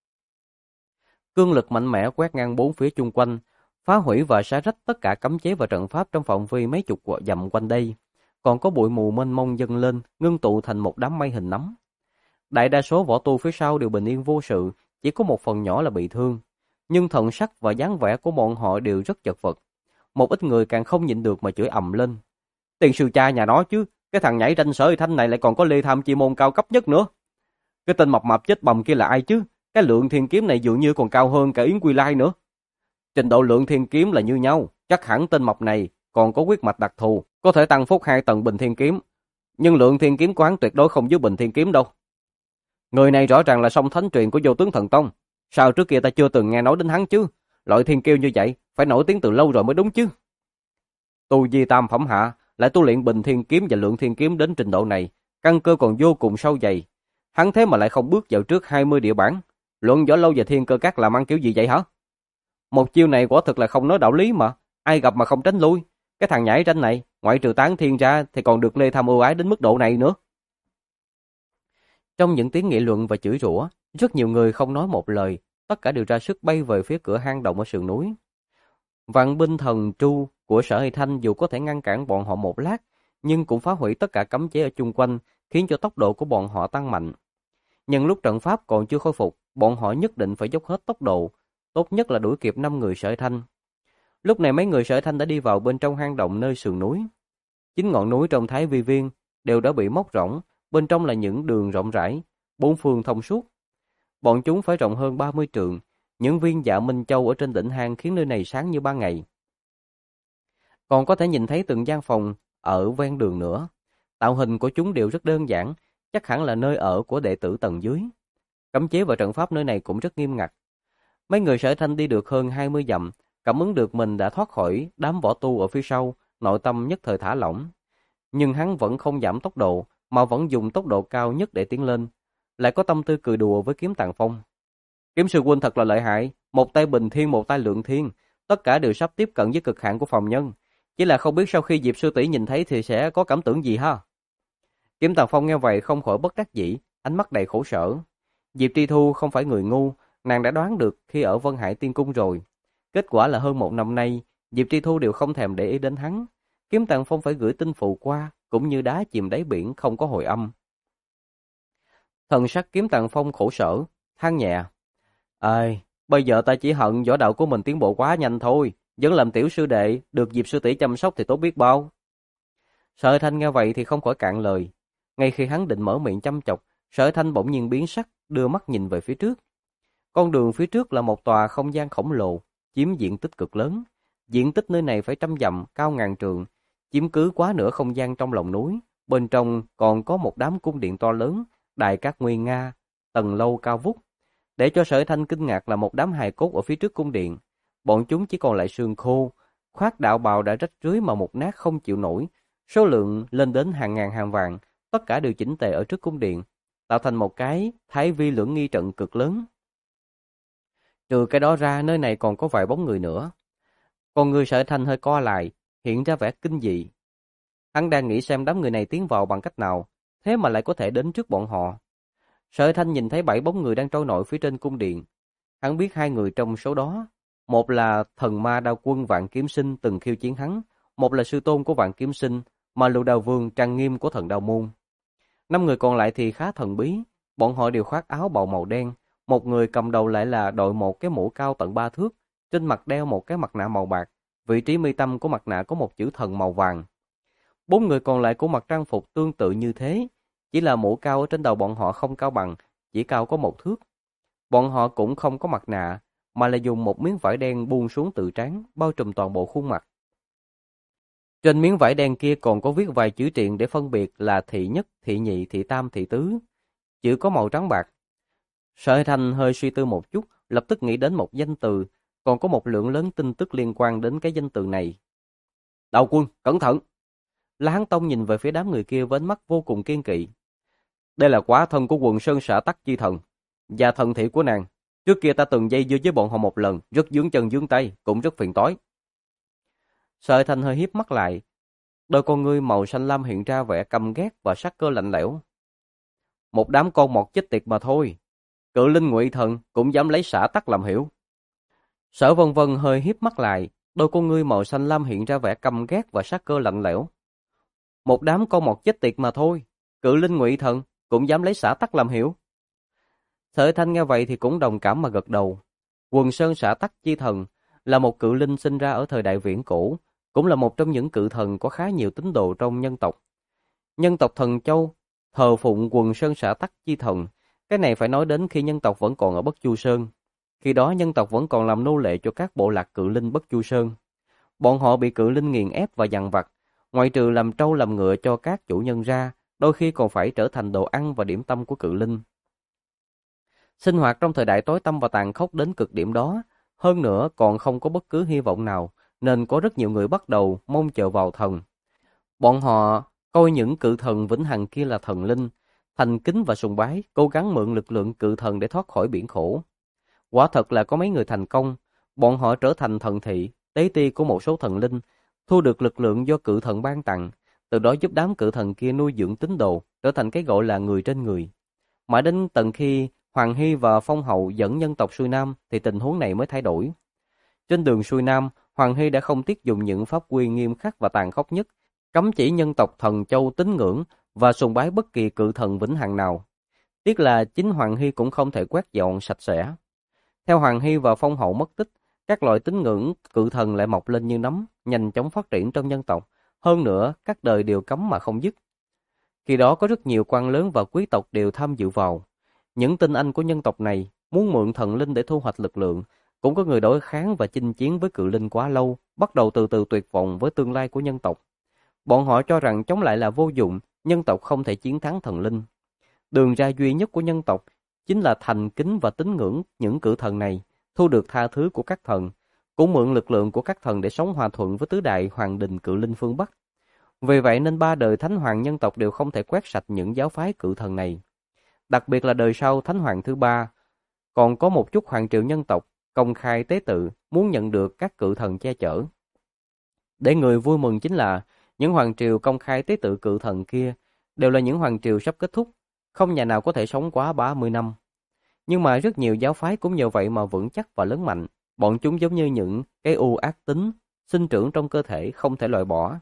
Cương lực mạnh mẽ quét ngang bốn phía chung quanh, phá hủy và xé rách tất cả cấm chế và trận pháp trong phạm vi mấy chục dặm quanh đây. Còn có bụi mù mênh mông dâng lên, ngưng tụ thành một đám mây hình nấm. Đại đa số võ tu phía sau đều bình yên vô sự, chỉ có một phần nhỏ là bị thương. Nhưng thần sắc và dáng vẻ của bọn họ đều rất chật vật. Một ít người càng không nhịn được mà chửi ầm lên. Tiền sư cha nhà nó chứ, cái thằng nhảy ranh Sở Thanh này lại còn có Lê Tham Chi Môn cao cấp nhất nữa. Cái tên mập mạp chết bầm kia là ai chứ? Cái lượng thiên kiếm này dường như còn cao hơn cả Yến Quy Lai nữa. Trình độ lượng thiên kiếm là như nhau, chắc hẳn tên mập này còn có huyết mạch đặc thù, có thể tăng phúc 2 tầng bình thiên kiếm. Nhưng lượng thiên kiếm của hắn tuyệt đối không dưới bình thiên kiếm đâu. Người này rõ ràng là song thánh truyền của Vô Tướng Thần Tông. Sao trước kia ta chưa từng nghe nói đến hắn chứ? Loại thiên kiêu như vậy phải nổi tiếng từ lâu rồi mới đúng chứ. Tu vi tam phẩm hạ, lại tu luyện bình thiên kiếm và lượng thiên kiếm đến trình độ này, căn cơ còn vô cùng sâu dày. Hắn thế mà lại không bước vào trước 20 địa bản. Luận võ lâu và thiên cơ các làm ăn kiểu gì vậy hả? Một chiêu này quả thực là không nói đạo lý mà, ai gặp mà không tránh lui. Cái thằng nhảy ranh này, ngoại trừ tán thiên ra thì còn được Lê Tham ưu ái đến mức độ này nữa. Trong những tiếng nghị luận và chửi rủa, rất nhiều người không nói một lời, tất cả đều ra sức bay về phía cửa hang động ở sườn núi. Vạn binh thần tru của Sở Hay Thanh dù có thể ngăn cản bọn họ một lát, nhưng cũng phá hủy tất cả cấm chế ở chung quanh, khiến cho tốc độ của bọn họ tăng mạnh. Nhưng lúc trận pháp còn chưa khôi phục, bọn họ nhất định phải dốc hết tốc độ, tốt nhất là đuổi kịp 5 người Sở Hay Thanh. Lúc này mấy người Sở Hay Thanh đã đi vào bên trong hang động nơi sườn núi. 9 ngọn núi trong Thái Vi Viên đều đã bị móc rỗng, bên trong là những đường rộng rãi, bốn phương thông suốt. Bọn chúng phải rộng hơn 30 trượng, những viên dạ minh châu ở trên đỉnh hang khiến nơi này sáng như ban ngày. Còn có thể nhìn thấy từng gian phòng ở ven đường nữa. Tạo hình của chúng đều rất đơn giản, chắc hẳn là nơi ở của đệ tử tầng dưới. Cấm chế và trận pháp nơi này cũng rất nghiêm ngặt. Mấy người Sở Thanh đi được hơn 20 dặm, cảm ứng được mình đã thoát khỏi đám võ tu ở phía sau, nội tâm nhất thời thả lỏng. Nhưng hắn vẫn không giảm tốc độ, mà vẫn dùng tốc độ cao nhất để tiến lên, lại có tâm tư cười đùa với Kiếm Tàng Phong. Kiếm sư huynh thật là lợi hại, một tay bình thiên, một tay lượng thiên, tất cả đều sắp tiếp cận với cực hạn của phàm nhân. Chỉ là không biết sau khi Diệp sư tỷ nhìn thấy thì sẽ có cảm tưởng gì ha. Kiếm Tàng Phong nghe vậy không khỏi bất đắc dĩ, ánh mắt đầy khổ sở. Diệp Tri Thu không phải người ngu, nàng đã đoán được khi ở Vân Hải Tiên Cung rồi. Kết quả là hơn 1 năm nay, Diệp Tri Thu đều không thèm để ý đến hắn. Kiếm Tàng Phong phải gửi tin phụ qua, cũng như đá chìm đáy biển không có hồi âm. Thần sắc Kiếm Tàng Phong khổ sở, than nhẹ. Ơi, bây giờ ta chỉ hận võ đạo của mình tiến bộ quá nhanh thôi, vẫn làm tiểu sư đệ, được Diệp sư tỷ chăm sóc thì tốt biết bao. Sở Thanh nghe vậy thì không khỏi cạn lời. Ngay khi hắn định mở miệng chăm chọc, Sở Thanh bỗng nhiên biến sắc, đưa mắt nhìn về phía trước. Con đường phía trước là một tòa không gian khổng lồ, chiếm diện tích cực lớn. Diện tích nơi này phải trăm dặm, cao ngàn trượng, chiếm cứ quá nửa không gian trong lòng núi. Bên trong còn có một đám cung điện to lớn, đài cát nguy nga, tầng lâu cao vút. Để cho Sở Thanh kinh ngạc là một đám hài cốt ở phía trước cung điện. Bọn chúng chỉ còn lại xương khô, khoác đạo bào đã rách rưới mà mục nát không chịu nổi. Số lượng lên đến hàng ngàn hàng vạn, tất cả đều chỉnh tề ở trước cung điện, tạo thành một cái thái vi lưỡng nghi trận cực lớn. Trừ cái đó ra, nơi này còn có vài bóng người nữa. Còn người Sở Thanh hơi co lại, hiện ra vẻ kinh dị. Hắn đang nghĩ xem đám người này tiến vào bằng cách nào, thế mà lại có thể đến trước bọn họ. Sở Thanh nhìn thấy 7 bóng người đang trôi nổi phía trên cung điện. Hắn biết 2 người trong số đó, một là thần ma đao quân Vạn Kiếm Sinh từng khiêu chiến hắn, một là sư tôn của Vạn Kiếm Sinh, mà Lục Đao Vương trang nghiêm của Thần Đao Môn. 5 người còn lại thì khá thần bí, Bọn họ đều khoác áo bào màu đen, một người cầm đầu lại là đội một cái mũ cao tận 3 thước, trên mặt đeo một cái mặt nạ màu bạc, vị trí mi tâm của mặt nạ có một chữ thần màu vàng. 4 người còn lại của mặc trang phục tương tự như thế, chỉ là mũ cao ở trên đầu bọn họ không cao bằng, chỉ cao có 1 thước. Bọn họ cũng không có mặt nạ, mà là dùng một miếng vải đen buông xuống từ trán, bao trùm toàn bộ khuôn mặt. Trên miếng vải đen kia còn có viết vài chữ triện để phân biệt là thị nhất, thị nhị, thị tam, thị tứ. Chữ có màu trắng bạc. Sở Thanh hơi suy tư một chút, lập tức nghĩ đến một danh từ, còn có một lượng lớn tin tức liên quan đến cái danh từ này. Đạo quân, cẩn thận! La Hán Tông nhìn về phía đám người kia với ánh mắt vô cùng kiên kỵ. Đây là quả thân của quần sơn xã Tắc Chi Thần, và thần thị của nàng. Trước kia ta từng dây dưa với bọn họ một lần, rất vướng chân vướng tay, cũng rất phiền toái. Sở Thanh hơi híp mắt lại, đôi con ngươi màu xanh lam hiện ra vẻ căm ghét và sắc cơ lạnh lẽo. Một đám con mọt chết tiệt mà thôi. Cự linh Ngụy Thần cũng dám lấy xã Tắc làm hiểu. Sở Vân Vân hơi híp mắt lại, đôi con ngươi màu xanh lam hiện ra vẻ căm ghét và sắc cơ lạnh lẽo. Một đám con mọt chết tiệt mà thôi. Cự linh Ngụy Thần cũng dám lấy xã Tắc làm hiểu. Sở Thanh nghe vậy thì cũng đồng cảm mà gật đầu. Quần Sơn xã Tắc Chi Thần là một cự linh sinh ra ở thời đại viễn cổ, cũng là một trong những cự thần có khá nhiều tín đồ trong nhân tộc. Nhân tộc Thần Châu thờ phụng Quần Sơn xã Tắc Chi Thần. Cái này phải nói đến khi nhân tộc vẫn còn ở Bất Chu Sơn. Khi đó nhân tộc vẫn còn làm nô lệ cho các bộ lạc cự linh Bất Chu Sơn. Bọn họ bị cự linh nghiền ép và dằn vặt, ngoại trừ làm trâu làm ngựa cho các chủ nhân ra, đôi khi còn phải trở thành đồ ăn và điểm tâm của cự linh. Sinh hoạt trong thời đại tối tăm và tàn khốc đến cực điểm đó, hơn nữa còn không có bất cứ hy vọng nào, nên có rất nhiều người bắt đầu mong chờ vào thần. Bọn họ coi những cự thần vĩnh hằng kia là thần linh, thành kính và sùng bái, cố gắng mượn lực lượng cự thần để thoát khỏi biển khổ. Quả thật là có mấy người thành công, bọn họ trở thành thần thị, tế ti của một số thần linh, thu được lực lượng do cự thần ban tặng, từ đó giúp đám cự thần kia nuôi dưỡng tín đồ, trở thành cái gọi là người trên người. Mãi đến tận khi Hoàng Hy và Phong Hậu dẫn nhân tộc xuôi Nam thì tình huống này mới thay đổi. Trên đường xuôi Nam, Hoàng Hy đã không tiếc dùng những pháp quy nghiêm khắc và tàn khốc nhất, cấm chỉ nhân tộc Thần Châu tín ngưỡng và sùng bái bất kỳ cự thần vĩnh hằng nào. Tiếc là chính Hoàng Hy cũng không thể quét dọn sạch sẽ. Theo Hoàng Hy và Phong Hậu mất tích, các loại tín ngưỡng cự thần lại mọc lên như nấm, nhanh chóng phát triển trong nhân tộc. Hơn nữa, các đời đều cấm mà không dứt. Khi đó có rất nhiều quan lớn và quý tộc đều tham dự vào. Những tinh anh của nhân tộc này muốn mượn thần linh để thu hoạch lực lượng. Cũng có người đối kháng và chinh chiến với cự linh quá lâu, bắt đầu từ từ tuyệt vọng với tương lai của nhân tộc. Bọn họ cho rằng chống lại là vô dụng, nhân tộc không thể chiến thắng thần linh. Đường ra duy nhất của nhân tộc chính là thành kính và tín ngưỡng những cự thần này, thu được tha thứ của các thần, cũng mượn lực lượng của các thần để sống hòa thuận với tứ đại hoàng đình cự linh phương Bắc. Vì vậy nên 3 đời thánh hoàng nhân tộc đều không thể quét sạch những giáo phái cự thần này. Đặc biệt là đời sau thánh hoàng thứ 3, còn có một chút hoàng triều nhân tộc công khai tế tự, muốn nhận được các cự thần che chở. Để người vui mừng chính là những hoàng triều công khai tế tự cự thần kia đều là những hoàng triều sắp kết thúc, không nhà nào có thể sống quá 30 năm. Nhưng mà rất nhiều giáo phái cũng nhờ vậy mà vững chắc và lớn mạnh. Bọn chúng giống như những cái u ác tính, sinh trưởng trong cơ thể không thể loại bỏ.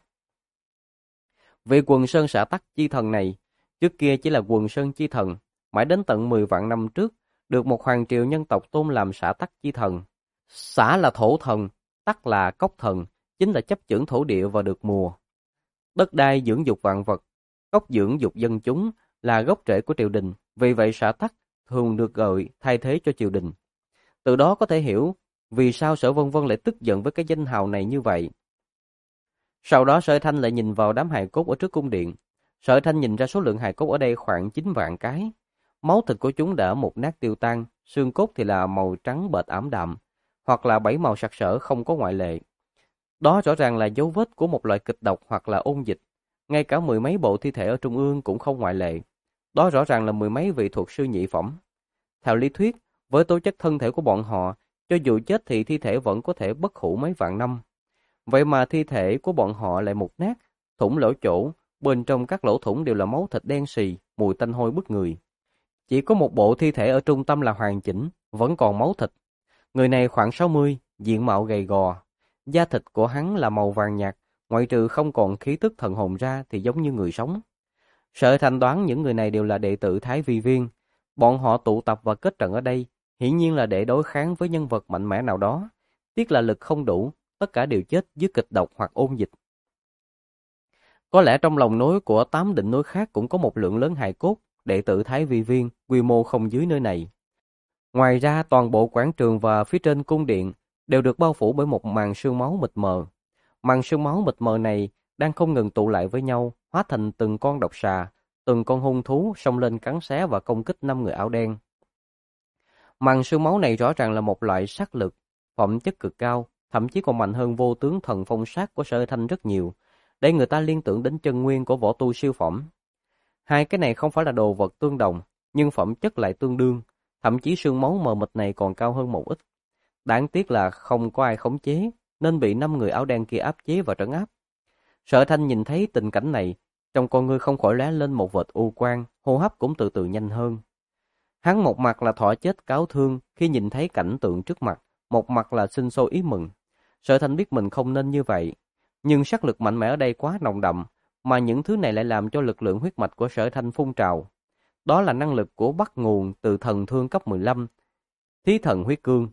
Vị Quần Sơn xã Tắc Chi Thần này, trước kia chỉ là Quần Sơn Chi Thần, mãi đến tận 10 vạn năm trước, được một hoàng triều nhân tộc tôn làm xã Tắc Chi Thần. Xã là thổ thần, Tắc là cốc thần, chính là chấp chưởng thổ địa và được mùa. Đất đai dưỡng dục vạn vật, cốc dưỡng dục dân chúng là gốc rễ của triều đình, vì vậy xã Tắc thường được gọi thay thế cho triều đình. Từ đó có thể hiểu vì sao Sở Vân Vân lại tức giận với cái danh hào này như vậy. Sau đó Sở Thanh lại nhìn vào đám hài cốt ở trước cung điện. Sở Thanh nhìn ra số lượng hài cốt ở đây khoảng 9 vạn cái. Máu thịt của chúng đã mục nát tiêu tan, xương cốt thì là màu trắng bệch ảm đạm, hoặc là 7 màu sặc sỡ không có ngoại lệ. Đó rõ ràng là dấu vết của một loại kịch độc hoặc là ôn dịch. Ngay cả 10 mấy bộ thi thể ở trung ương cũng không ngoại lệ. Đó rõ ràng là 10 mấy vị thuật sư nhị phẩm. Theo lý thuyết, với tố chất thân thể của bọn họ, cho dù chết thì thi thể vẫn có thể bất hủ mấy vạn năm. Vậy mà thi thể của bọn họ lại mục nát, thủng lỗ chỗ, bên trong các lỗ thủng đều là máu thịt đen xì, mùi tanh hôi bức người. Chỉ có một bộ thi thể ở trung tâm là hoàn chỉnh, vẫn còn máu thịt. Người này khoảng 60, diện mạo gầy gò. Da thịt của hắn là màu vàng nhạt, ngoại trừ không còn khí tức thần hồn ra thì giống như người sống. Sở Thanh đoán những người này đều là đệ tử Thái Vi Viên. Bọn họ tụ tập và kết trận ở đây, hiển nhiên là để đối kháng với nhân vật mạnh mẽ nào đó. Tiếc là lực không đủ, tất cả đều chết dưới kịch độc hoặc ôn dịch. Có lẽ trong lòng núi của 8 đỉnh núi khác cũng có một lượng lớn hài cốt, đệ tử Thái Vi Viên, quy mô không dưới nơi này. Ngoài ra, toàn bộ quảng trường và phía trên cung điện đều được bao phủ bởi một màn sương máu mịt mờ. Màn sương máu mịt mờ này đang không ngừng tụ lại với nhau, hóa thành từng con độc xà, từng con hung thú xông lên cắn xé và công kích 5 người áo đen. Màn sương máu này rõ ràng là một loại sát lực, phẩm chất cực cao, thậm chí còn mạnh hơn vô tướng thần phong sát của Sở Thanh rất nhiều, để người ta liên tưởng đến chân nguyên của võ tu siêu phẩm. Hai cái này không phải là đồ vật tương đồng, nhưng phẩm chất lại tương đương, thậm chí sương máu mờ mịt này còn cao hơn một ít. Đáng tiếc là không có ai khống chế, nên bị 5 người áo đen kia áp chế và trấn áp. Sở Thanh nhìn thấy tình cảnh này, trong con ngươi không khỏi lóe lên một vệt u quang, hô hấp cũng từ từ nhanh hơn. Hắn một mặt là thọ chết cáo thương khi nhìn thấy cảnh tượng trước mặt, một mặt là sinh sôi ý mừng. Sở Thanh biết mình không nên như vậy, nhưng sát lực mạnh mẽ ở đây quá nồng đậm, mà những thứ này lại làm cho lực lượng huyết mạch của Sở Thanh phun trào. Đó là năng lực của bắt nguồn từ thần thương cấp 15, Thí Thần Huyết Cương.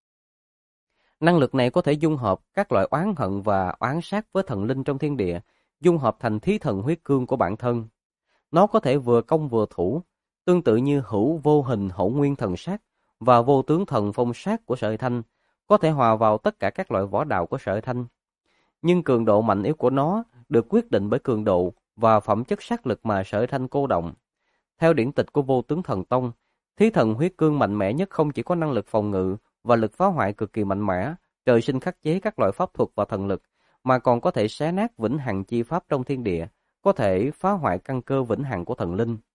Năng lực này có thể dung hợp các loại oán hận và oán sát với thần linh trong thiên địa, dung hợp thành Thí Thần Huyết Cương của bản thân. Nó có thể vừa công vừa thủ, tương tự như hữu vô hình hậu nguyên thần sát và vô tướng thần phong sát của Sở Thanh, có thể hòa vào tất cả các loại võ đạo của Sở Thanh. Nhưng cường độ mạnh yếu của nó được quyết định bởi cường độ và phẩm chất sát lực mà Sở Thanh cô động. Theo điển tịch của Vô Tướng Thần Tông, Thí Thần Huyết Cương mạnh mẽ nhất không chỉ có năng lực phòng ngự và lực phá hoại cực kỳ mạnh mẽ, trời sinh khắc chế các loại pháp thuật và thần lực, mà còn có thể xé nát vĩnh hằng chi pháp trong thiên địa, có thể phá hoại căn cơ vĩnh hằng của thần linh.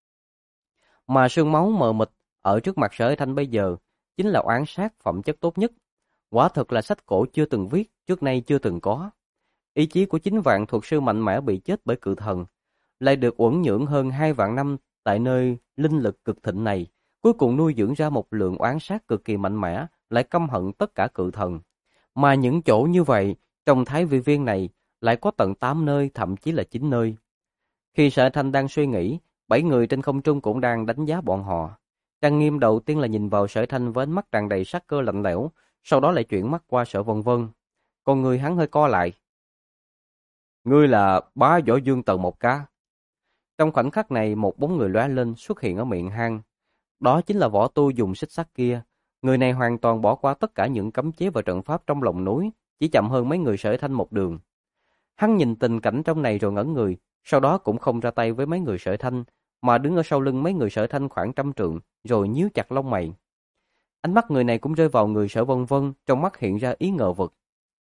Mà sương máu mờ mịt ở trước mặt Sở Thanh bây giờ chính là oán sát phẩm chất tốt nhất. Quả thực là sách cổ chưa từng viết, trước nay chưa từng có. Ý chí của 9 vạn thuật sư mạnh mẽ bị chết bởi cự thần, lại được uẩn nhưỡng hơn 2 vạn năm tại nơi linh lực cực thịnh này, cuối cùng nuôi dưỡng ra một lượng oán sát cực kỳ mạnh mẽ, lại căm hận tất cả cự thần. Mà những chỗ như vậy, trong Thái Vi Viên này, lại có tận 8 nơi, thậm chí là 9 nơi. Khi Sở Thanh đang suy nghĩ, 7 người trên không trung cũng đang đánh giá bọn họ. Trang Nghiêm đầu tiên là nhìn vào Sở Thanh với ánh mắt tràn đầy sát cơ lạnh lẽo, sau đó lại chuyển mắt qua Sở Vân Vân. Con người hắn hơi co lại. Ngươi là bá võ dương tầng 1K. Trong khoảnh khắc này, một bóng người lóe lên xuất hiện ở miệng hang. Đó chính là võ tu dùng xích sắt kia. Người này hoàn toàn bỏ qua tất cả những cấm chế và trận pháp trong lòng núi, chỉ chậm hơn mấy người Sở Thanh một đường. Hắn nhìn tình cảnh trong này rồi ngẩn người, sau đó cũng không ra tay với mấy người Sở Thanh, mà đứng ở sau lưng mấy người Sở Thanh khoảng 100 trượng, rồi nhíu chặt lông mày. Ánh mắt người này cũng rơi vào người Sở Vân Vân, trong mắt hiện ra ý ngờ vực.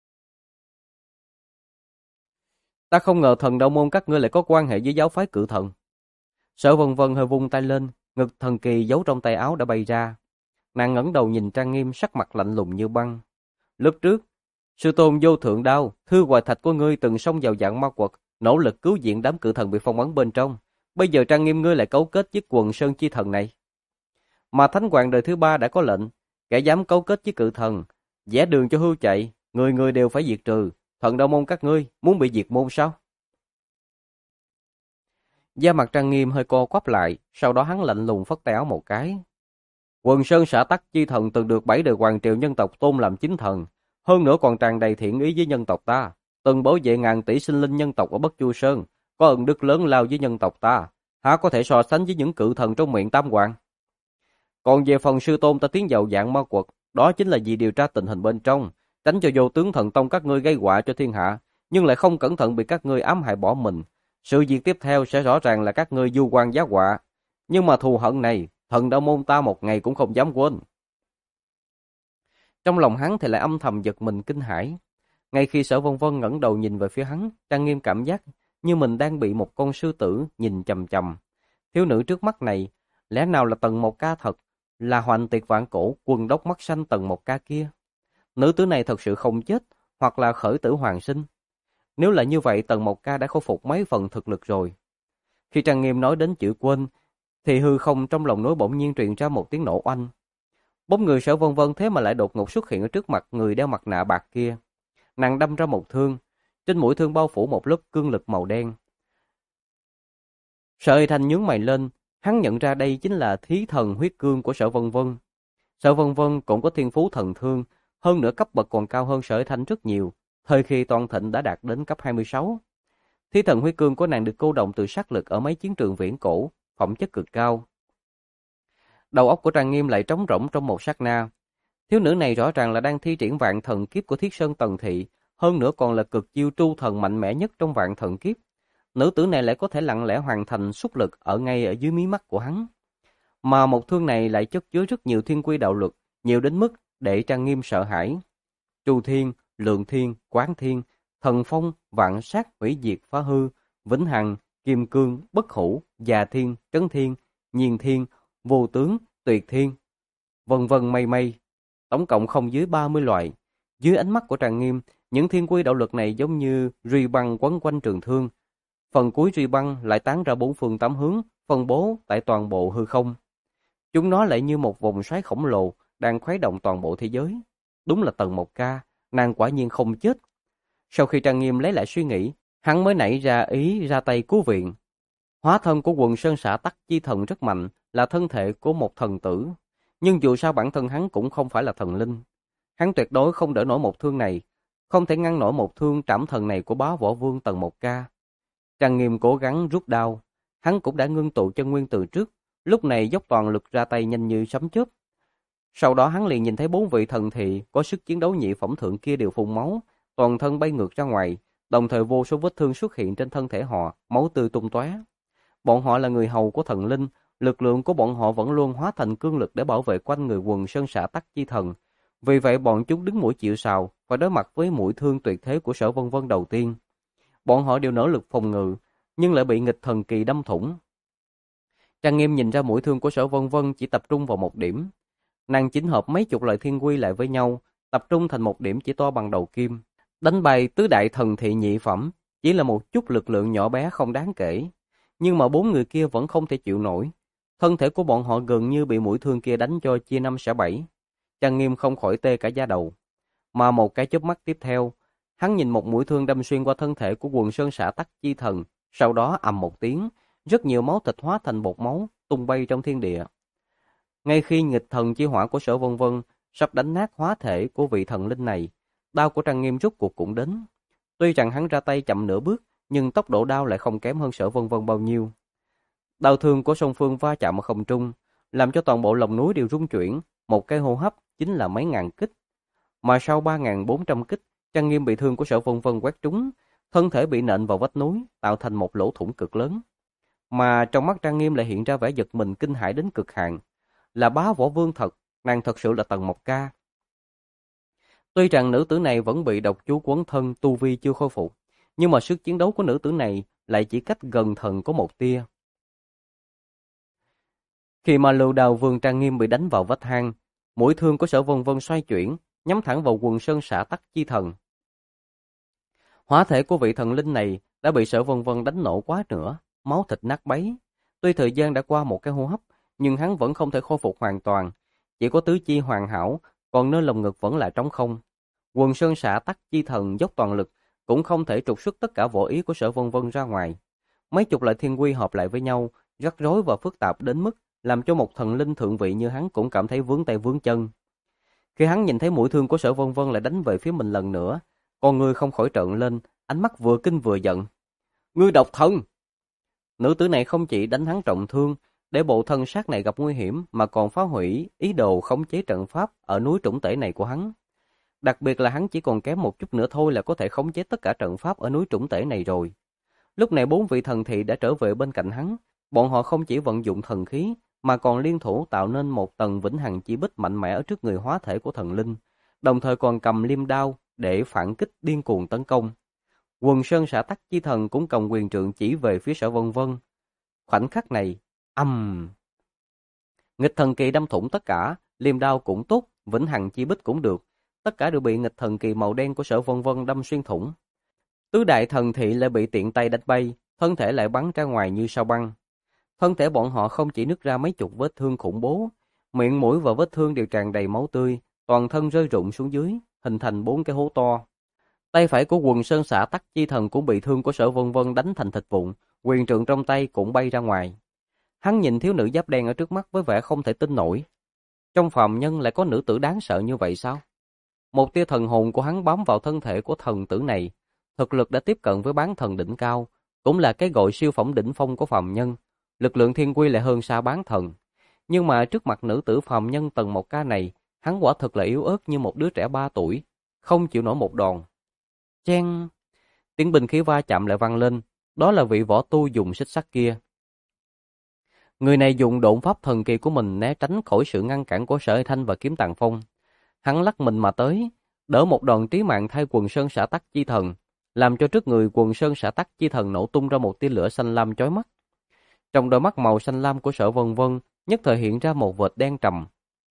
Ta không ngờ Thần Đạo Môn các ngươi lại có quan hệ với giáo phái Cự Thần. Sở Vân Vân hơi vung tay lên, ngực thần kỳ giấu trong tay áo đã bay ra. Nàng ngẩng đầu nhìn Trang Nghiêm, sắc mặt lạnh lùng như băng. Lúc trước, sư tôn Vô Thượng Đao, thư hoài thạch của ngươi từng xông vào dạng ma quật, nỗ lực cứu viện đám cự thần bị phong ấn bên trong. Bây giờ Trang Nghiêm ngươi lại cấu kết với quần Sơn Chi Thần này. Mà Thánh Hoàng đời thứ 3 đã có lệnh, kẻ dám cấu kết với cự thần, vẽ đường cho hưu chạy, người người đều phải diệt trừ. Thần Đạo Môn các ngươi muốn bị diệt môn sao? Da mặt Trang Nghiêm hơi co quắp lại, sau đó hắn lạnh lùng phất tay áo một cái. Quần Sơn Xã Tắc Chi Thần từng được 7 đời hoàng triều nhân tộc tôn làm chính thần, hơn nữa còn tràn đầy thiện ý với nhân tộc ta, từng bảo vệ ngàn tỷ sinh linh nhân tộc ở Bất Chu Sơn, có ân đức lớn lao với nhân tộc ta, há có thể so sánh với những cự thần trong miệng Tam Hoàng. Còn về phần sư tôn ta tiến vào dạng ma quật, đó chính là vì điều tra tình hình bên trong, tránh cho Vô Tướng Thần Tông các ngươi gây họa cho thiên hạ, nhưng lại không cẩn thận bị các ngươi ám hại bỏ mình. Sự việc tiếp theo sẽ rõ ràng là các ngươi du quan giá họa, nhưng mà thù hận này, Thần Đạo Môn ta một ngày cũng không dám quên. Trong lòng hắn thì lại âm thầm giật mình kinh hãi. Ngay khi Sở Vân Vân ngẩng đầu nhìn về phía hắn, Trang Nghiêm cảm giác như mình đang bị một con sư tử nhìn chằm chằm. Thiếu nữ trước mắt này, lẽ nào là tầng 1K thật, là Hoành Tiệt Vạn Cổ, quần đốc mắt xanh tầng 1K kia? Nữ tử này thật sự không chết, hoặc là khởi tử hoàn sinh. Nếu là như vậy, tầng 1K đã khôi phục mấy phần thực lực rồi. Khi Trang Nghiêm nói đến chữ quên, thì hư không trong lòng núi bỗng nhiên truyền ra một tiếng nổ oanh. Bóng người Sở Vân Vân thế mà lại đột ngột xuất hiện ở trước mặt người đeo mặt nạ bạc kia. Nàng đâm ra một thương, trên mũi thương bao phủ một lớp cương lực màu đen. Sở Thanh nhướng mày lên, Hắn nhận ra đây chính là thí thần huyết cương của Sở Vân Vân. Sở Vân Vân cũng có thiên phú thần thương, hơn nữa cấp bậc còn cao hơn Sở Thanh rất nhiều, thời khi toàn thịnh đã đạt đến cấp 26. Thí thần huyết cương của nàng được cô động từ sát lực ở mấy chiến trường viễn cổ, phẩm chất cực cao. Đầu óc của Trang Nghiêm lại trống rỗng trong một sát na. Thiếu nữ này rõ ràng là đang thi triển vạn thần kiếp của Thiết Sơn Tần Thị, hơn nữa còn là cực chiêu tru thần mạnh mẽ nhất trong vạn thần kiếp. Nữ tử này lại có thể lặng lẽ hoàn thành xúc lực ở ngay ở dưới mí mắt của hắn. Mà một thương này lại chất chứa rất nhiều thiên quy đạo luật, nhiều đến mức để Trang Nghiêm sợ hãi. Tru thiên, lượng thiên, quán thiên, thần phong, vạn sát, hủy diệt, phá hư, vĩnh hằng, kim cương, bất hủ, già thiên, trấn thiên, nhiên thiên, vô tướng, tuyệt thiên, vân vân mây mây. Tổng cộng không dưới 30 loại. Dưới ánh mắt của Trang Nghiêm, những thiên quy đạo luật này giống như ruy băng quấn quanh trường thương. Phần cuối ruy băng lại tán ra bốn phương tám hướng, phân bố tại toàn bộ hư không. Chúng nó lại như một vòng xoáy khổng lồ đang khuấy động toàn bộ thế giới. Đúng là Tần Mộc Ca, nàng quả nhiên không chết. Sau khi Trang Nghiêm lấy lại suy nghĩ, hắn mới nảy ra ý ra tay cứu viện. Hóa thân của Quần Sơn Xã Tắc Chi Thần rất mạnh, là thân thể của một thần tử. Nhưng dù sao bản thân hắn cũng không phải là thần linh. Hắn tuyệt đối không đỡ nổi một thương này, không thể ngăn nổi một thương trảm thần này của bá võ vương Tần Mộc Ca. Trang Nghiêm cố gắng rút đao, hắn cũng đã ngưng tụ chân nguyên từ trước, lúc này dốc toàn lực ra tay nhanh như sấm chớp. Sau đó hắn liền nhìn thấy bốn vị thần thị có sức chiến đấu nhị phẩm thượng kia đều phun máu, toàn thân bay ngược ra ngoài, đồng thời vô số vết thương xuất hiện trên thân thể họ, máu tươi tung tóe. Bọn họ là người hầu của thần linh, lực lượng của bọn họ vẫn luôn hóa thành cương lực để bảo vệ quanh người Quần Sơn Xã Tắc Chi Thần. Vì vậy bọn chúng đứng mũi chịu sào, phải đối mặt với mũi thương tuyệt thế của Sở Vân Vân đầu tiên. Bọn họ đều nỗ lực phòng ngự, nhưng lại bị nghịch thần kỳ đâm thủng. Trang Nghiêm nhìn ra mũi thương của Sở Vân Vân chỉ tập trung vào một điểm. Nàng chỉnh hợp mấy chục loại thiên quy lại với nhau, tập trung thành một điểm chỉ to bằng đầu kim. Đánh bay tứ đại thần thị nhị phẩm, chỉ là một chút lực lượng nhỏ bé không đáng kể. Nhưng mà bốn người kia vẫn không thể chịu nổi. Thân thể của bọn họ gần như bị mũi thương kia đánh cho chia năm xẻ bảy. Trang Nghiêm không khỏi tê cả da đầu. Mà một cái chớp mắt tiếp theo, hắn nhìn một mũi thương đâm xuyên qua thân thể của Quần Sơn Xã Tắc Chi Thần, sau đó ầm một tiếng, rất nhiều máu thịt hóa thành bột máu, tung bay trong thiên địa. Ngay khi nghịch thần chi hỏa của Sở Vân Vân sắp đánh nát hóa thể của vị thần linh này, đao của Trang Nghiêm rốt cuộc cũng đến. Tuy rằng hắn ra tay chậm nửa bước, nhưng tốc độ đao lại không kém hơn Sở Vân Vân bao nhiêu. Đao thương của song phương va chạm ở không trung, làm cho toàn bộ lòng núi đều rung chuyển, một cái hô hấp chính là mấy ngàn kích. Mà sau 3.400 kích, Trang Nghiêm bị thương của Sở Vân Vân quét trúng, thân thể bị nện vào vách núi, tạo thành một lỗ thủng cực lớn. Mà trong mắt Trang Nghiêm lại hiện ra vẻ giật mình kinh hãi đến cực hạn. Là bá võ vương thật, nàng thật sự là Tần Mộc Ca. Tuy rằng nữ tử này vẫn bị độc chú quấn thân, tu vi chưa khôi phục, nhưng mà sức chiến đấu của nữ tử này lại chỉ cách gần thần có một tia. Khi mà Lưu Đào Vương Trang Nghiêm bị đánh vào vách hang, mũi thương của Sở Vân Vân xoay chuyển, nhắm thẳng vào Quần Sơn Xã Tắc Chi Thần. Hóa thể của vị thần linh này đã bị Sở Vân Vân đánh nổ quá nữa, máu thịt nát bấy. Tuy thời gian đã qua một cái hô hấp, nhưng hắn vẫn không thể khôi phục hoàn toàn, chỉ có tứ chi hoàn hảo, còn nơi lồng ngực vẫn là trống không. Quần Sơn Xã Tắc Chi Thần dốc toàn lực, cũng không thể trục xuất tất cả võ ý của Sở Vân Vân ra ngoài. Mấy chục loại thiên quy hợp lại với nhau, rắc rối và phức tạp đến mức làm cho một thần linh thượng vị như hắn cũng cảm thấy vướng tay vướng chân. Khi hắn nhìn thấy mũi thương của Sở Vân Vân lại đánh về phía mình lần nữa, con người không khỏi trợn lên, ánh mắt vừa kinh vừa giận. Ngươi độc thần! Nữ tử này không chỉ đánh hắn trọng thương, để bộ thân xác này gặp nguy hiểm mà còn phá hủy ý đồ khống chế trận pháp ở núi Trũng Tể này của hắn. Đặc biệt là hắn chỉ còn kém một chút nữa thôi là có thể khống chế tất cả trận pháp ở núi Trũng Tể này rồi. Lúc này bốn vị thần thị đã trở về bên cạnh hắn, bọn họ không chỉ vận dụng thần khí mà còn liên thủ tạo nên một tầng vĩnh hằng chi bích mạnh mẽ ở trước người hóa thể của thần linh, đồng thời còn cầm liêm đao để phản kích điên cuồng tấn công. Quần Sơn Xã Tắc Chi Thần cũng cầm quyền trượng chỉ về phía Sở Vân Vân. Khoảnh khắc này, nghịch thần kỳ đâm thủng tất cả, liêm đao cũng tốt, vĩnh hằng chi bích cũng được, tất cả đều bị nghịch thần kỳ màu đen của Sở Vân Vân đâm xuyên thủng. Tứ đại thần thị lại bị tiện tay đánh bay, thân thể lại bắn ra ngoài như sao băng. Thân thể bọn họ không chỉ nứt ra mấy chục vết thương khủng bố, miệng mũi và vết thương đều tràn đầy máu tươi, toàn thân rơi rụng xuống dưới, hình thành 4 cái hố to. Tay phải của Quần Sơn Xã Tắc Chi Thần cũng bị thương của Sở Vân Vân đánh thành thịt vụn, quyền trượng trong tay cũng bay ra ngoài. Hắn nhìn thiếu nữ giáp đen ở trước mắt với vẻ không thể tin nổi. Trong phàm nhân lại có nữ tử đáng sợ như vậy sao? Một tia thần hồn của hắn bám vào thân thể của thần tử này, thực lực đã tiếp cận với bán thần đỉnh cao, cũng là cái gọi siêu phẩm đỉnh phong của phàm nhân, lực lượng thiên quy lại hơn xa bán thần. Nhưng mà trước mặt nữ tử phàm nhân tầng 1K này, hắn quả thực là yếu ớt như một đứa trẻ 3 tuổi, không chịu nổi một đòn. Chen! Tiếng binh khí va chạm lại vang lên, đó là vị võ tu dùng xích sắt kia. Người này dùng độn pháp thần kỳ của mình né tránh khỏi sự ngăn cản của Sở Thanh và Kiếm Tàng Phong. Hắn lắc mình mà tới, đỡ một đòn trí mạng thay Quần Sơn Xả Tắc Chi Thần, làm cho trước người Quần Sơn Xả Tắc Chi Thần nổ tung ra một tia lửa xanh lam chói mắt. Trong đôi mắt màu xanh lam của Sở Vân Vân, nhất thời hiện ra một vệt đen trầm.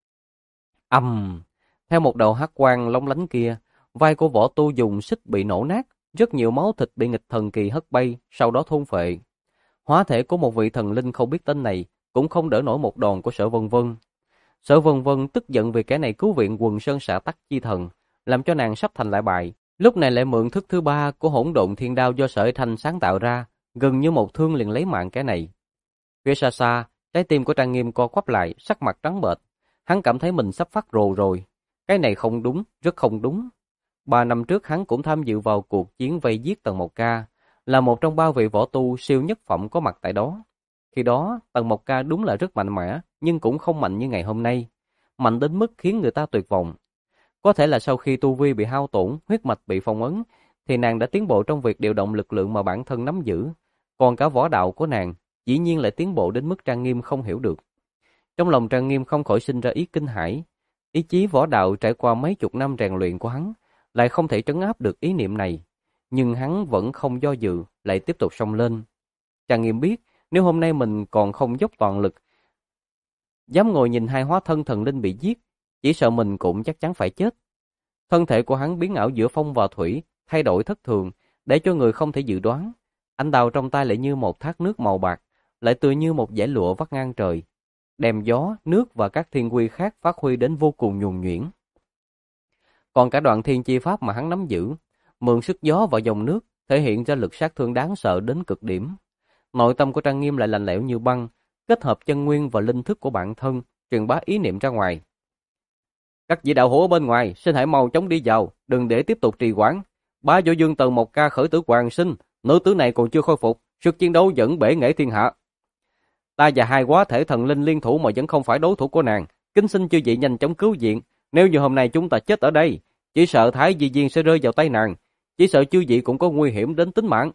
Theo một đầu hắc quang lóng lánh kia, vai của võ tu dùng xích bị nổ nát, rất nhiều máu thịt bị nghịch thần kỳ hất bay, sau đó thôn phệ. Hóa thể của một vị thần linh không biết tên này cũng không đỡ nổi một đòn của Sở Vân Vân. Sở Vân Vân tức giận vì kẻ này cứu viện Quần Sơn Xả Tắc Chi Thần, làm cho nàng sắp thành lại bại. Lúc này lại mượn thức thứ ba của Hỗn Độn Thiên Đao do Sở Thanh sáng tạo ra, gần như một thương liền lấy mạng kẻ này. Phía xa xa, trái tim của Trang Nghiêm co quắp lại, sắc mặt trắng bệch. Hắn cảm thấy mình sắp phát rồ rồi. Cái này không đúng, rất không đúng. 3 năm trước hắn cũng tham dự vào cuộc chiến vây giết tầng 1K, là một trong 3 vị võ tu siêu nhất phẩm có mặt tại đó. Khi đó, tầng 1K đúng là rất mạnh mẽ, nhưng cũng không mạnh như ngày hôm nay. Mạnh đến mức khiến người ta tuyệt vọng. Có thể là sau khi tu vi bị hao tổn, huyết mạch bị phong ấn, thì nàng đã tiến bộ trong việc điều động lực lượng mà bản thân nắm giữ. Còn cả võ đạo của nàng, dĩ nhiên lại tiến bộ đến mức Trang Nghiêm không hiểu được. Trong lòng Trang Nghiêm không khỏi sinh ra ý kinh hãi. Ý chí võ đạo trải qua mấy chục năm rèn luyện của hắn, lại không thể trấn áp được ý niệm này. Nhưng hắn vẫn không do dự, lại tiếp tục xông lên. Trang Nghiêm biết, nếu hôm nay mình còn không dốc toàn lực, dám ngồi nhìn hai hóa thân thần linh bị giết, chỉ sợ mình cũng chắc chắn phải chết. Thân thể của hắn biến ảo giữa phong và thủy, thay đổi thất thường, để cho người không thể dự đoán. Ánh đao trong tay lại như một thác nước màu bạc, lại tựa như một dải lụa vắt ngang trời, đem gió, nước và các thiên quy khác phát huy đến vô cùng nhuần nhuyễn. Còn cả đoạn thiên chi pháp mà hắn nắm giữ, mượn sức gió và dòng nước, thể hiện ra lực sát thương đáng sợ đến cực điểm. Nội tâm của Trang Nghiêm lại lạnh lẽo như băng, kết hợp chân nguyên và linh thức của bản thân, truyền bá ý niệm ra ngoài. Các vị đạo hữu ở bên ngoài, xin hãy mau chóng đi vào, đừng để tiếp tục trì hoãn. Bá Võ Dương tầng 1K khởi tử hoàng sinh, nữ tử này còn chưa khôi phục, sức chiến đấu vẫn bể nghệ thiên hạ. Ta và hai hóa thể thần linh liên thủ mà vẫn không phải đối thủ của nàng, kính xin chư vị nhanh chóng cứu viện. Nếu như hôm nay chúng ta chết ở đây, chỉ sợ Thái Di Viên sẽ rơi vào tay nàng, chỉ sợ chư vị cũng có nguy hiểm đến tính mạng.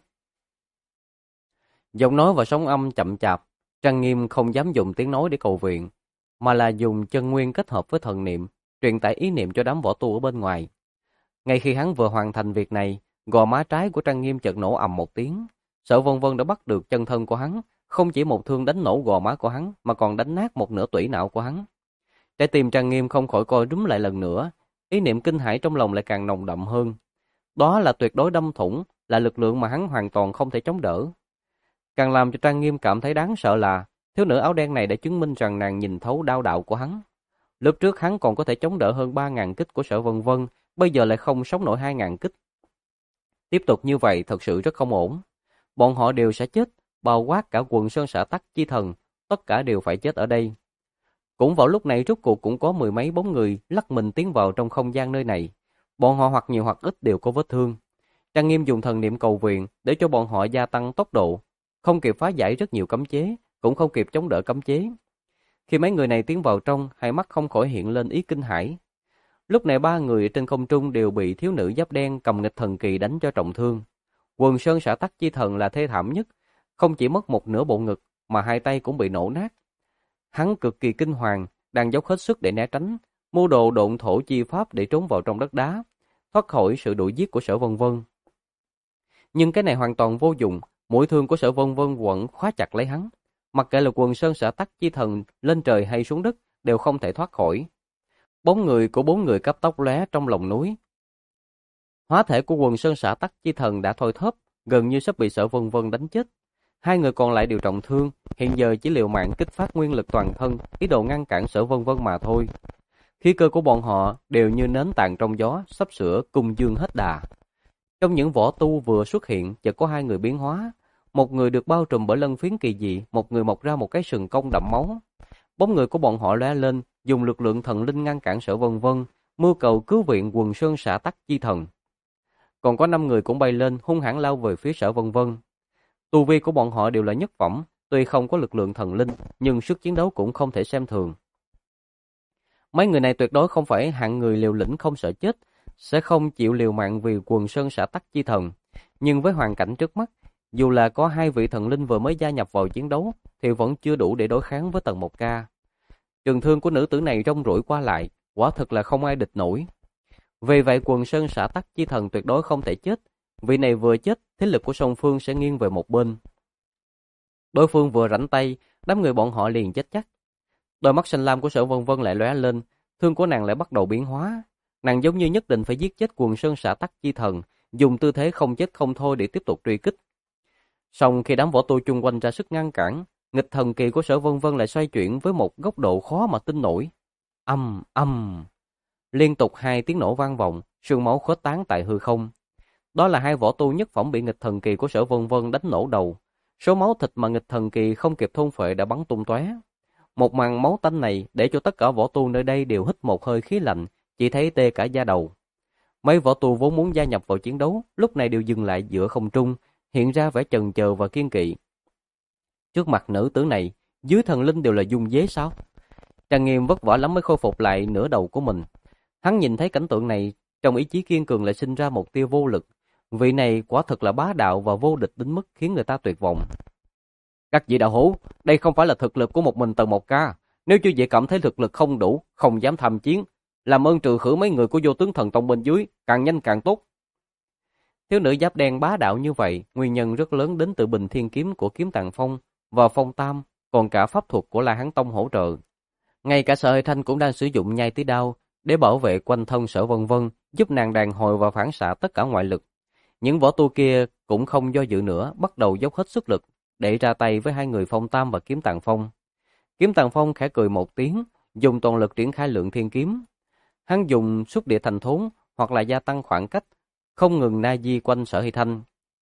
Giọng nói và sóng âm chậm chạp, Trang Nghiêm không dám dùng tiếng nói để cầu viện, mà là dùng chân nguyên kết hợp với thần niệm, truyền tải ý niệm cho đám võ tu ở bên ngoài. Ngay khi hắn vừa hoàn thành việc này, gò má trái của Trang Nghiêm chợt nổ ầm một tiếng. Sở Vân Vân đã bắt được chân thân của hắn, không chỉ một thương đánh nổ gò má của hắn, mà còn đánh nát một nửa tủy não của hắn. Trái tim Trang Nghiêm không khỏi co rúm lại lần nữa, ý niệm kinh hãi trong lòng lại càng nồng đậm hơn. Đó là tuyệt đối đâm thủng, là lực lượng mà hắn hoàn toàn không thể chống đỡ. Càng làm cho Trang Nghiêm cảm thấy đáng sợ là thiếu nữ áo đen này đã chứng minh rằng nàng nhìn thấu đao đạo của hắn. Lúc trước hắn còn có thể chống đỡ hơn 3.000 kích của Sở Vân Vân, bây giờ lại không sống nổi 2.000 kích. Tiếp tục như vậy thật sự rất không ổn. Bọn họ đều sẽ chết, bao quát cả Quần Sơn Xả Tắc Chi Thần, tất cả đều phải chết ở đây. Cũng vào lúc này rốt cuộc cũng có mười mấy bóng người lắc mình tiến vào trong không gian nơi này. Bọn họ hoặc nhiều hoặc ít đều có vết thương. Trang Nghiêm dùng thần niệm cầu viện để cho bọn họ gia tăng tốc độ, không kịp phá giải rất nhiều cấm chế, cũng không kịp chống đỡ cấm chế. Khi mấy người này tiến vào trong, hai mắt không khỏi hiện lên ý kinh hãi. Lúc này 3 người trên không trung đều bị thiếu nữ giáp đen cầm nghịch thần kỳ đánh cho trọng thương. Quần Sơn Xả Tắc Chi Thần là thê thảm nhất, không chỉ mất một nửa bộ ngực mà hai tay cũng bị nổ nát. Hắn cực kỳ kinh hoàng, đang dốc hết sức để né tránh, mưu đồ độn thổ chi pháp để trốn vào trong đất đá, thoát khỏi sự đuổi giết của Sở Vân Vân. Nhưng cái này hoàn toàn vô dụng, mũi thương của Sở Vân Vân vẫn khóa chặt lấy hắn. Mặc kệ là Quần Sơn Xả Tắc Chi Thần lên trời hay xuống đất đều không thể thoát khỏi. Bóng người của 4 người cấp tốc lóe trong lòng núi. Hóa thể của Quần Sơn Xả Tắc Chi Thần đã thôi thóp, gần như sắp bị Sở Vân Vân đánh chết. 2 người còn lại đều trọng thương, hiện giờ chỉ liều mạng kích phát nguyên lực toàn thân, ý đồ ngăn cản Sở Vân Vân mà thôi. Khí cơ của bọn họ đều như nến tàn trong gió, sắp sửa cung dương hết đà. Trong những võ tu vừa xuất hiện, chợt có 2 người biến hóa, Một người được bao trùm bởi lân phiến kỳ dị, một người mọc ra một cái sừng cong đậm máu. Bóng người của bọn họ lóe lên, dùng lực lượng thần linh ngăn cản Sở Vân Vân, mưu cầu cứu viện Quần Sơn Xã Tắc Chi Thần. Còn có 5 người cũng bay lên, hung hãn lao về phía Sở Vân Vân. Tu vi của bọn họ đều là nhất phẩm, tuy không có lực lượng thần linh, nhưng sức chiến đấu cũng không thể xem thường. Mấy người này tuyệt đối không phải hạng người liều lĩnh không sợ chết, sẽ không chịu liều mạng vì Quần Sơn Xã Tắc Chi Thần. Nhưng với hoàn cảnh trước mắt, dù là có 2 vị thần linh vừa mới gia nhập vào chiến đấu, thì vẫn chưa đủ để đối kháng với Tần Mộc Ca. Trường thương của nữ tử này rong ruổi qua lại, quả thực là không ai địch nổi. Vì vậy Quần Sơn Xã Tắc Chi Thần tuyệt đối không thể chết. Vị này vừa chết, thế lực của song phương sẽ nghiêng về một bên. Đối phương vừa rảnh tay, đám người bọn họ liền chết chắc. Đôi mắt xanh lam của Sở Vân Vân lại lóe lên, thương của nàng lại bắt đầu biến hóa. Nàng giống như nhất định phải giết chết Quần Sơn Xã Tắc Chi Thần, dùng tư thế không chết không thôi để tiếp tục truy kích. Song khi đám võ tu chung quanh ra sức ngăn cản, nghịch thần kỳ của Sở Vân Vân lại xoay chuyển với một góc độ khó mà tin nổi. Âm âm, liên tục 2 tiếng nổ vang vọng, sương máu khuếch tán tại hư không. Đó là 2 võ tu nhất phẩm bị nghịch thần kỳ của Sở Vân Vân đánh nổ đầu. Số máu thịt mà nghịch thần kỳ không kịp thôn phệ đã bắn tung tóe. Một màn máu tanh này để cho tất cả võ tu nơi đây đều hít một hơi khí lạnh, chỉ thấy tê cả da đầu. Mấy võ tu vốn muốn gia nhập vào chiến đấu, lúc này đều dừng lại giữa không trung, hiện ra vẻ chần chờ và kiên kỵ. Trước mặt nữ tử này, dưới thần linh đều là dung dế sao? Trang Nghiêm vất vả lắm mới khôi phục lại nửa đầu của mình. Hắn nhìn thấy cảnh tượng này, trong ý chí kiên cường lại sinh ra một tia vô lực. Vị này quả thực là bá đạo và vô địch đến mức khiến người ta tuyệt vọng. Các vị đạo hữu, đây không phải là thực lực của một mình Tần Mộc Ca. Nếu chư vị cảm thấy thực lực không đủ, không dám tham chiến, làm ơn trừ khử mấy người của Vô Tướng Thần Tông bên dưới, càng nhanh càng tốt. Thiếu nữ giáp đen bá đạo như vậy, nguyên nhân rất lớn đến từ Bình Thiên Kiếm của Kiếm Tàng Phong và Phong Tam, còn cả pháp thuật của La Hán Tông hỗ trợ. Ngay cả Sở Hơi Thanh cũng đang sử dụng nhai tí đao để bảo vệ quanh thân Sở Vân Vân, giúp nàng đàn hồi và phản xạ tất cả ngoại lực. Những võ tu kia cũng không do dự nữa, bắt đầu dốc hết sức lực để ra tay với 2 người Phong Tam và Kiếm Tàng Phong. Kiếm Tàng Phong khẽ cười một tiếng, dùng toàn lực triển khai Lượng Thiên Kiếm. Hắn dùng xúc địa thành thốn hoặc là gia tăng khoảng cách, không ngừng na di quanh Sở Hy Thanh.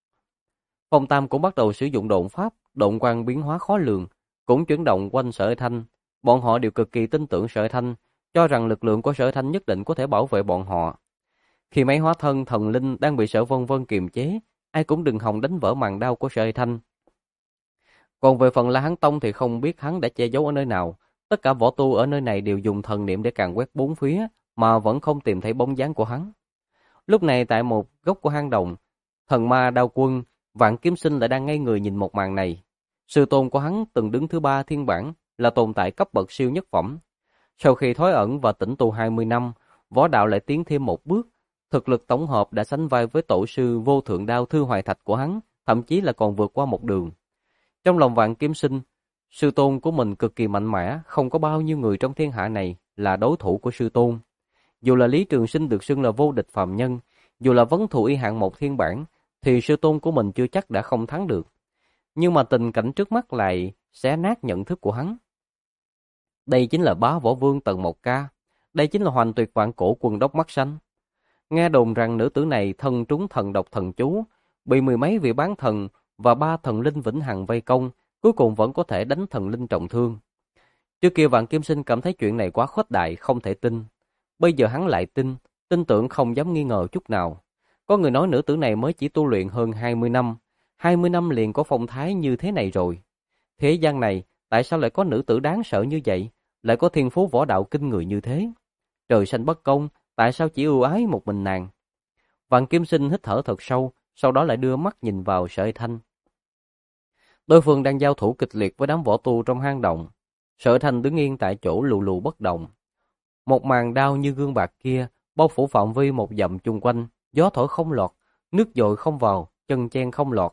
Phong Tam cũng bắt đầu sử dụng độn pháp, độn quang biến hóa khó lường, cũng chuyển động quanh Sở Hy Thanh. Bọn họ đều cực kỳ tin tưởng Sở Hy Thanh, cho rằng lực lượng của Sở Hy Thanh nhất định có thể bảo vệ bọn họ. Khi mấy hóa thân thần linh đang bị Sở Vân Vân kiềm chế, ai cũng đừng hòng đánh vỡ màn đao của Sở Hy Thanh. Còn về phần La Hán Tông thì không biết hắn đã che giấu ở nơi nào. Tất cả võ tu ở nơi này đều dùng thần niệm để càn quét bốn phía, mà vẫn không tìm thấy bóng dáng của hắn. Lúc này tại một góc của hang động, thần ma Đao Quân, Vạn Kiếm Sinh lại đang ngây người nhìn một màn này. Sư tôn của hắn từng đứng thứ 3 thiên bảng, là tồn tại cấp bậc siêu nhất phẩm. Sau khi thoái ẩn và tĩnh tu 20 năm, võ đạo lại tiến thêm một bước. Thực lực tổng hợp đã sánh vai với tổ sư Vô Thượng Đao Thư Hoài Thạch của hắn, thậm chí là còn vượt qua một đường. Trong lòng Vạn Kiếm Sinh, sư tôn của mình cực kỳ mạnh mẽ, không có bao nhiêu người trong thiên hạ này là đối thủ của sư tôn. Dù là Lý Trường Sinh được xưng là vô địch phàm nhân, dù là vấn thủ y hạng một thiên bản, thì sư tôn của mình chưa chắc đã không thắng được. Nhưng mà tình cảnh trước mắt lại xé nát nhận thức của hắn. Đây chính là bá võ vương Tần Mộc Ca, đây chính là Hoành Tuyệt Vạn Cổ Quần Đốc Mắt Xanh. Nghe đồn rằng nữ tử này thân trúng thần độc thần chú, bị 10 mấy vị bán thần và 3 thần linh vĩnh hằng vây công, cuối cùng vẫn có thể đánh thần linh trọng thương. Trước kia Vạn Kiếm Sinh cảm thấy chuyện này quá khuếch đại, không thể tin. Bây giờ hắn lại tin tưởng không dám nghi ngờ chút nào. Có người nói nữ tử này mới chỉ tu luyện hơn 20 năm, 20 năm liền có phong thái như thế này rồi. Thế gian này, tại sao lại có nữ tử đáng sợ như vậy, lại có thiên phú võ đạo kinh người như thế? Trời xanh bất công, tại sao chỉ ưu ái một mình nàng? Vạn Kiếm Sinh hít thở thật sâu, sau đó lại đưa mắt nhìn vào Sở Hy Thanh. Đối phương đang giao thủ kịch liệt với đám võ tu trong hang động. Sở Hy Thanh đứng yên tại chỗ lù lù bất động. Một màn đao như gương bạc kia bao phủ phạm vi một dặm chung quanh, gió thổi không lọt, nước dội không vào, chân chen không lọt.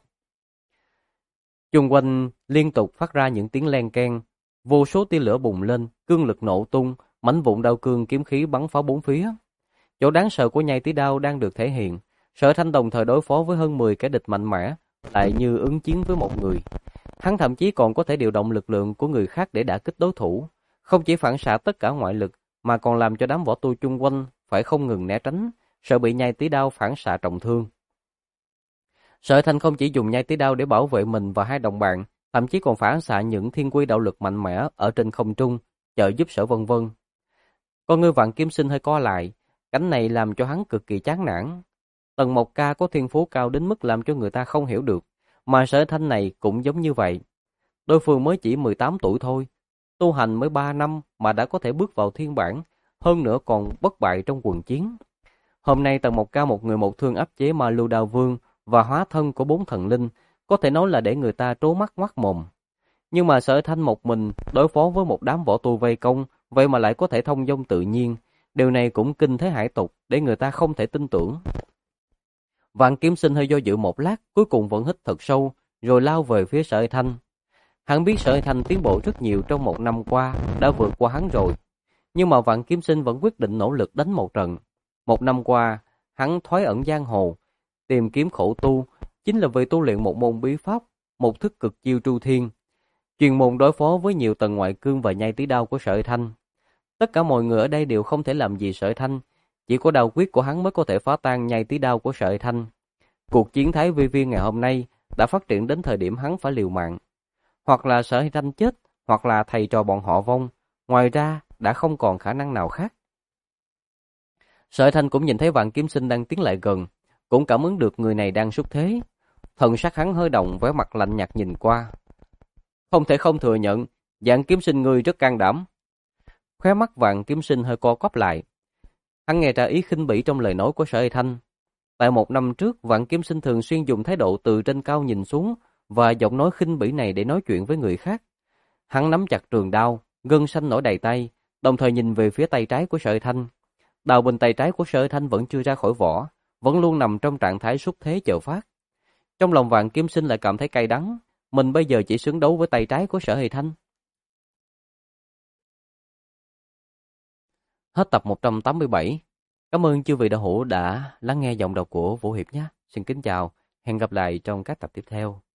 Chung quanh liên tục phát ra những tiếng len keng, vô số tia lửa bùng lên, cương lực nổ tung, mảnh vụn đao cương kiếm khí bắn phá bốn phía. Chỗ đáng sợ của nhai tí đao đang được thể hiện. Sở Thanh đồng thời đối phó với hơn 10 kẻ địch mạnh mẽ, lại như ứng chiến với một người. Hắn thậm chí còn có thể điều động lực lượng của người khác để đả kích đối thủ, không chỉ phản xạ tất cả ngoại lực, mà còn làm cho đám võ tu chung quanh phải không ngừng né tránh, sợ bị nhai tí đao phản xạ trọng thương. Sở Thanh không chỉ dùng nhai tí đao để bảo vệ mình và hai đồng bạn, thậm chí còn phản xạ những thiên quy đạo lực mạnh mẽ ở trên không trung, trợ giúp Sở Vân Vân. Con ngươi Vạn Kiếm Sinh hơi co lại, cảnh này làm cho hắn cực kỳ chán nản. Tần Mộc Ca có thiên phú cao đến mức làm cho người ta không hiểu được, mà Sở Thanh này cũng giống như vậy. Đối phương mới chỉ 18 tuổi thôi, tu hành mới 3 năm mà đã có thể bước vào thiên bản, hơn nữa còn bất bại trong quần chiến. Hôm nay Tần Mộc Ca một người một thương áp chế Ma Lưu Đao Vương và hóa thân của 4 thần linh, có thể nói là để người ta trố mắt ngoác mồm. Nhưng mà Sở Thanh một mình đối phó với một đám võ tu vây công, vậy mà lại có thể thông dong tự nhiên, điều này cũng kinh thế hải tục để người ta không thể tin tưởng. Vạn Kiếm Sinh hơi do dự một lát, cuối cùng vẫn hít thật sâu, rồi lao về phía Sở Thanh. Hắn biết Sở Thanh tiến bộ rất nhiều trong một năm qua, đã vượt qua hắn rồi. Nhưng mà Vạn Kiếm Sinh vẫn quyết định nỗ lực đánh một trận. Một năm qua, hắn thoái ẩn giang hồ, tìm kiếm khổ tu, chính là vì tu luyện một môn bí pháp, một thức cực chiêu tru thiên, chuyên môn đối phó với nhiều tầng ngoại cương và nhai tí đao của Sở Thanh. Tất cả mọi người ở đây đều không thể làm gì Sở Thanh, chỉ có đao quyết của hắn mới có thể phá tan nhai tí đao của Sở Thanh. Cuộc chiến Thái Vi Viên ngày hôm nay đã phát triển đến thời điểm hắn phải liều mạng. Hoặc là Sở Thanh chết, hoặc là thầy trò bọn họ vong, ngoài ra đã không còn khả năng nào khác. Sở Thanh cũng nhìn thấy Vạn Kiếm Sinh đang tiến lại gần, cũng cảm ứng được người này đang xuất thế. Thần sắc hắn hơi động, vẻ mặt lạnh nhạt nhìn qua. Không thể không thừa nhận, Vạn Kiếm Sinh ngươi rất can đảm. Khóe mắt Vạn Kiếm Sinh hơi co quắp lại. Hắn nghe ra ý khinh bỉ trong lời nói của Sở Thanh. Tại một năm trước, Vạn Kiếm Sinh thường xuyên dùng thái độ từ trên cao nhìn xuống và giọng nói khinh bỉ này để nói chuyện với người khác. Hắn nắm chặt trường đao, gân xanh nổi đầy tay, đồng thời nhìn về phía tay trái của Sở Thanh. Đao bên tay trái của Sở Thanh vẫn chưa ra khỏi vỏ, vẫn luôn nằm trong trạng thái xuất thế chờ phát. Trong lòng Vạn Kiếm Sinh lại cảm thấy cay đắng, mình bây giờ chỉ xứng đấu với tay trái của Sở Thanh. Hết tập 187. Cảm ơn chư vị đạo hữu đã lắng nghe giọng đọc của Vũ Hiệp nhé. Xin kính chào, hẹn gặp lại trong các tập tiếp theo.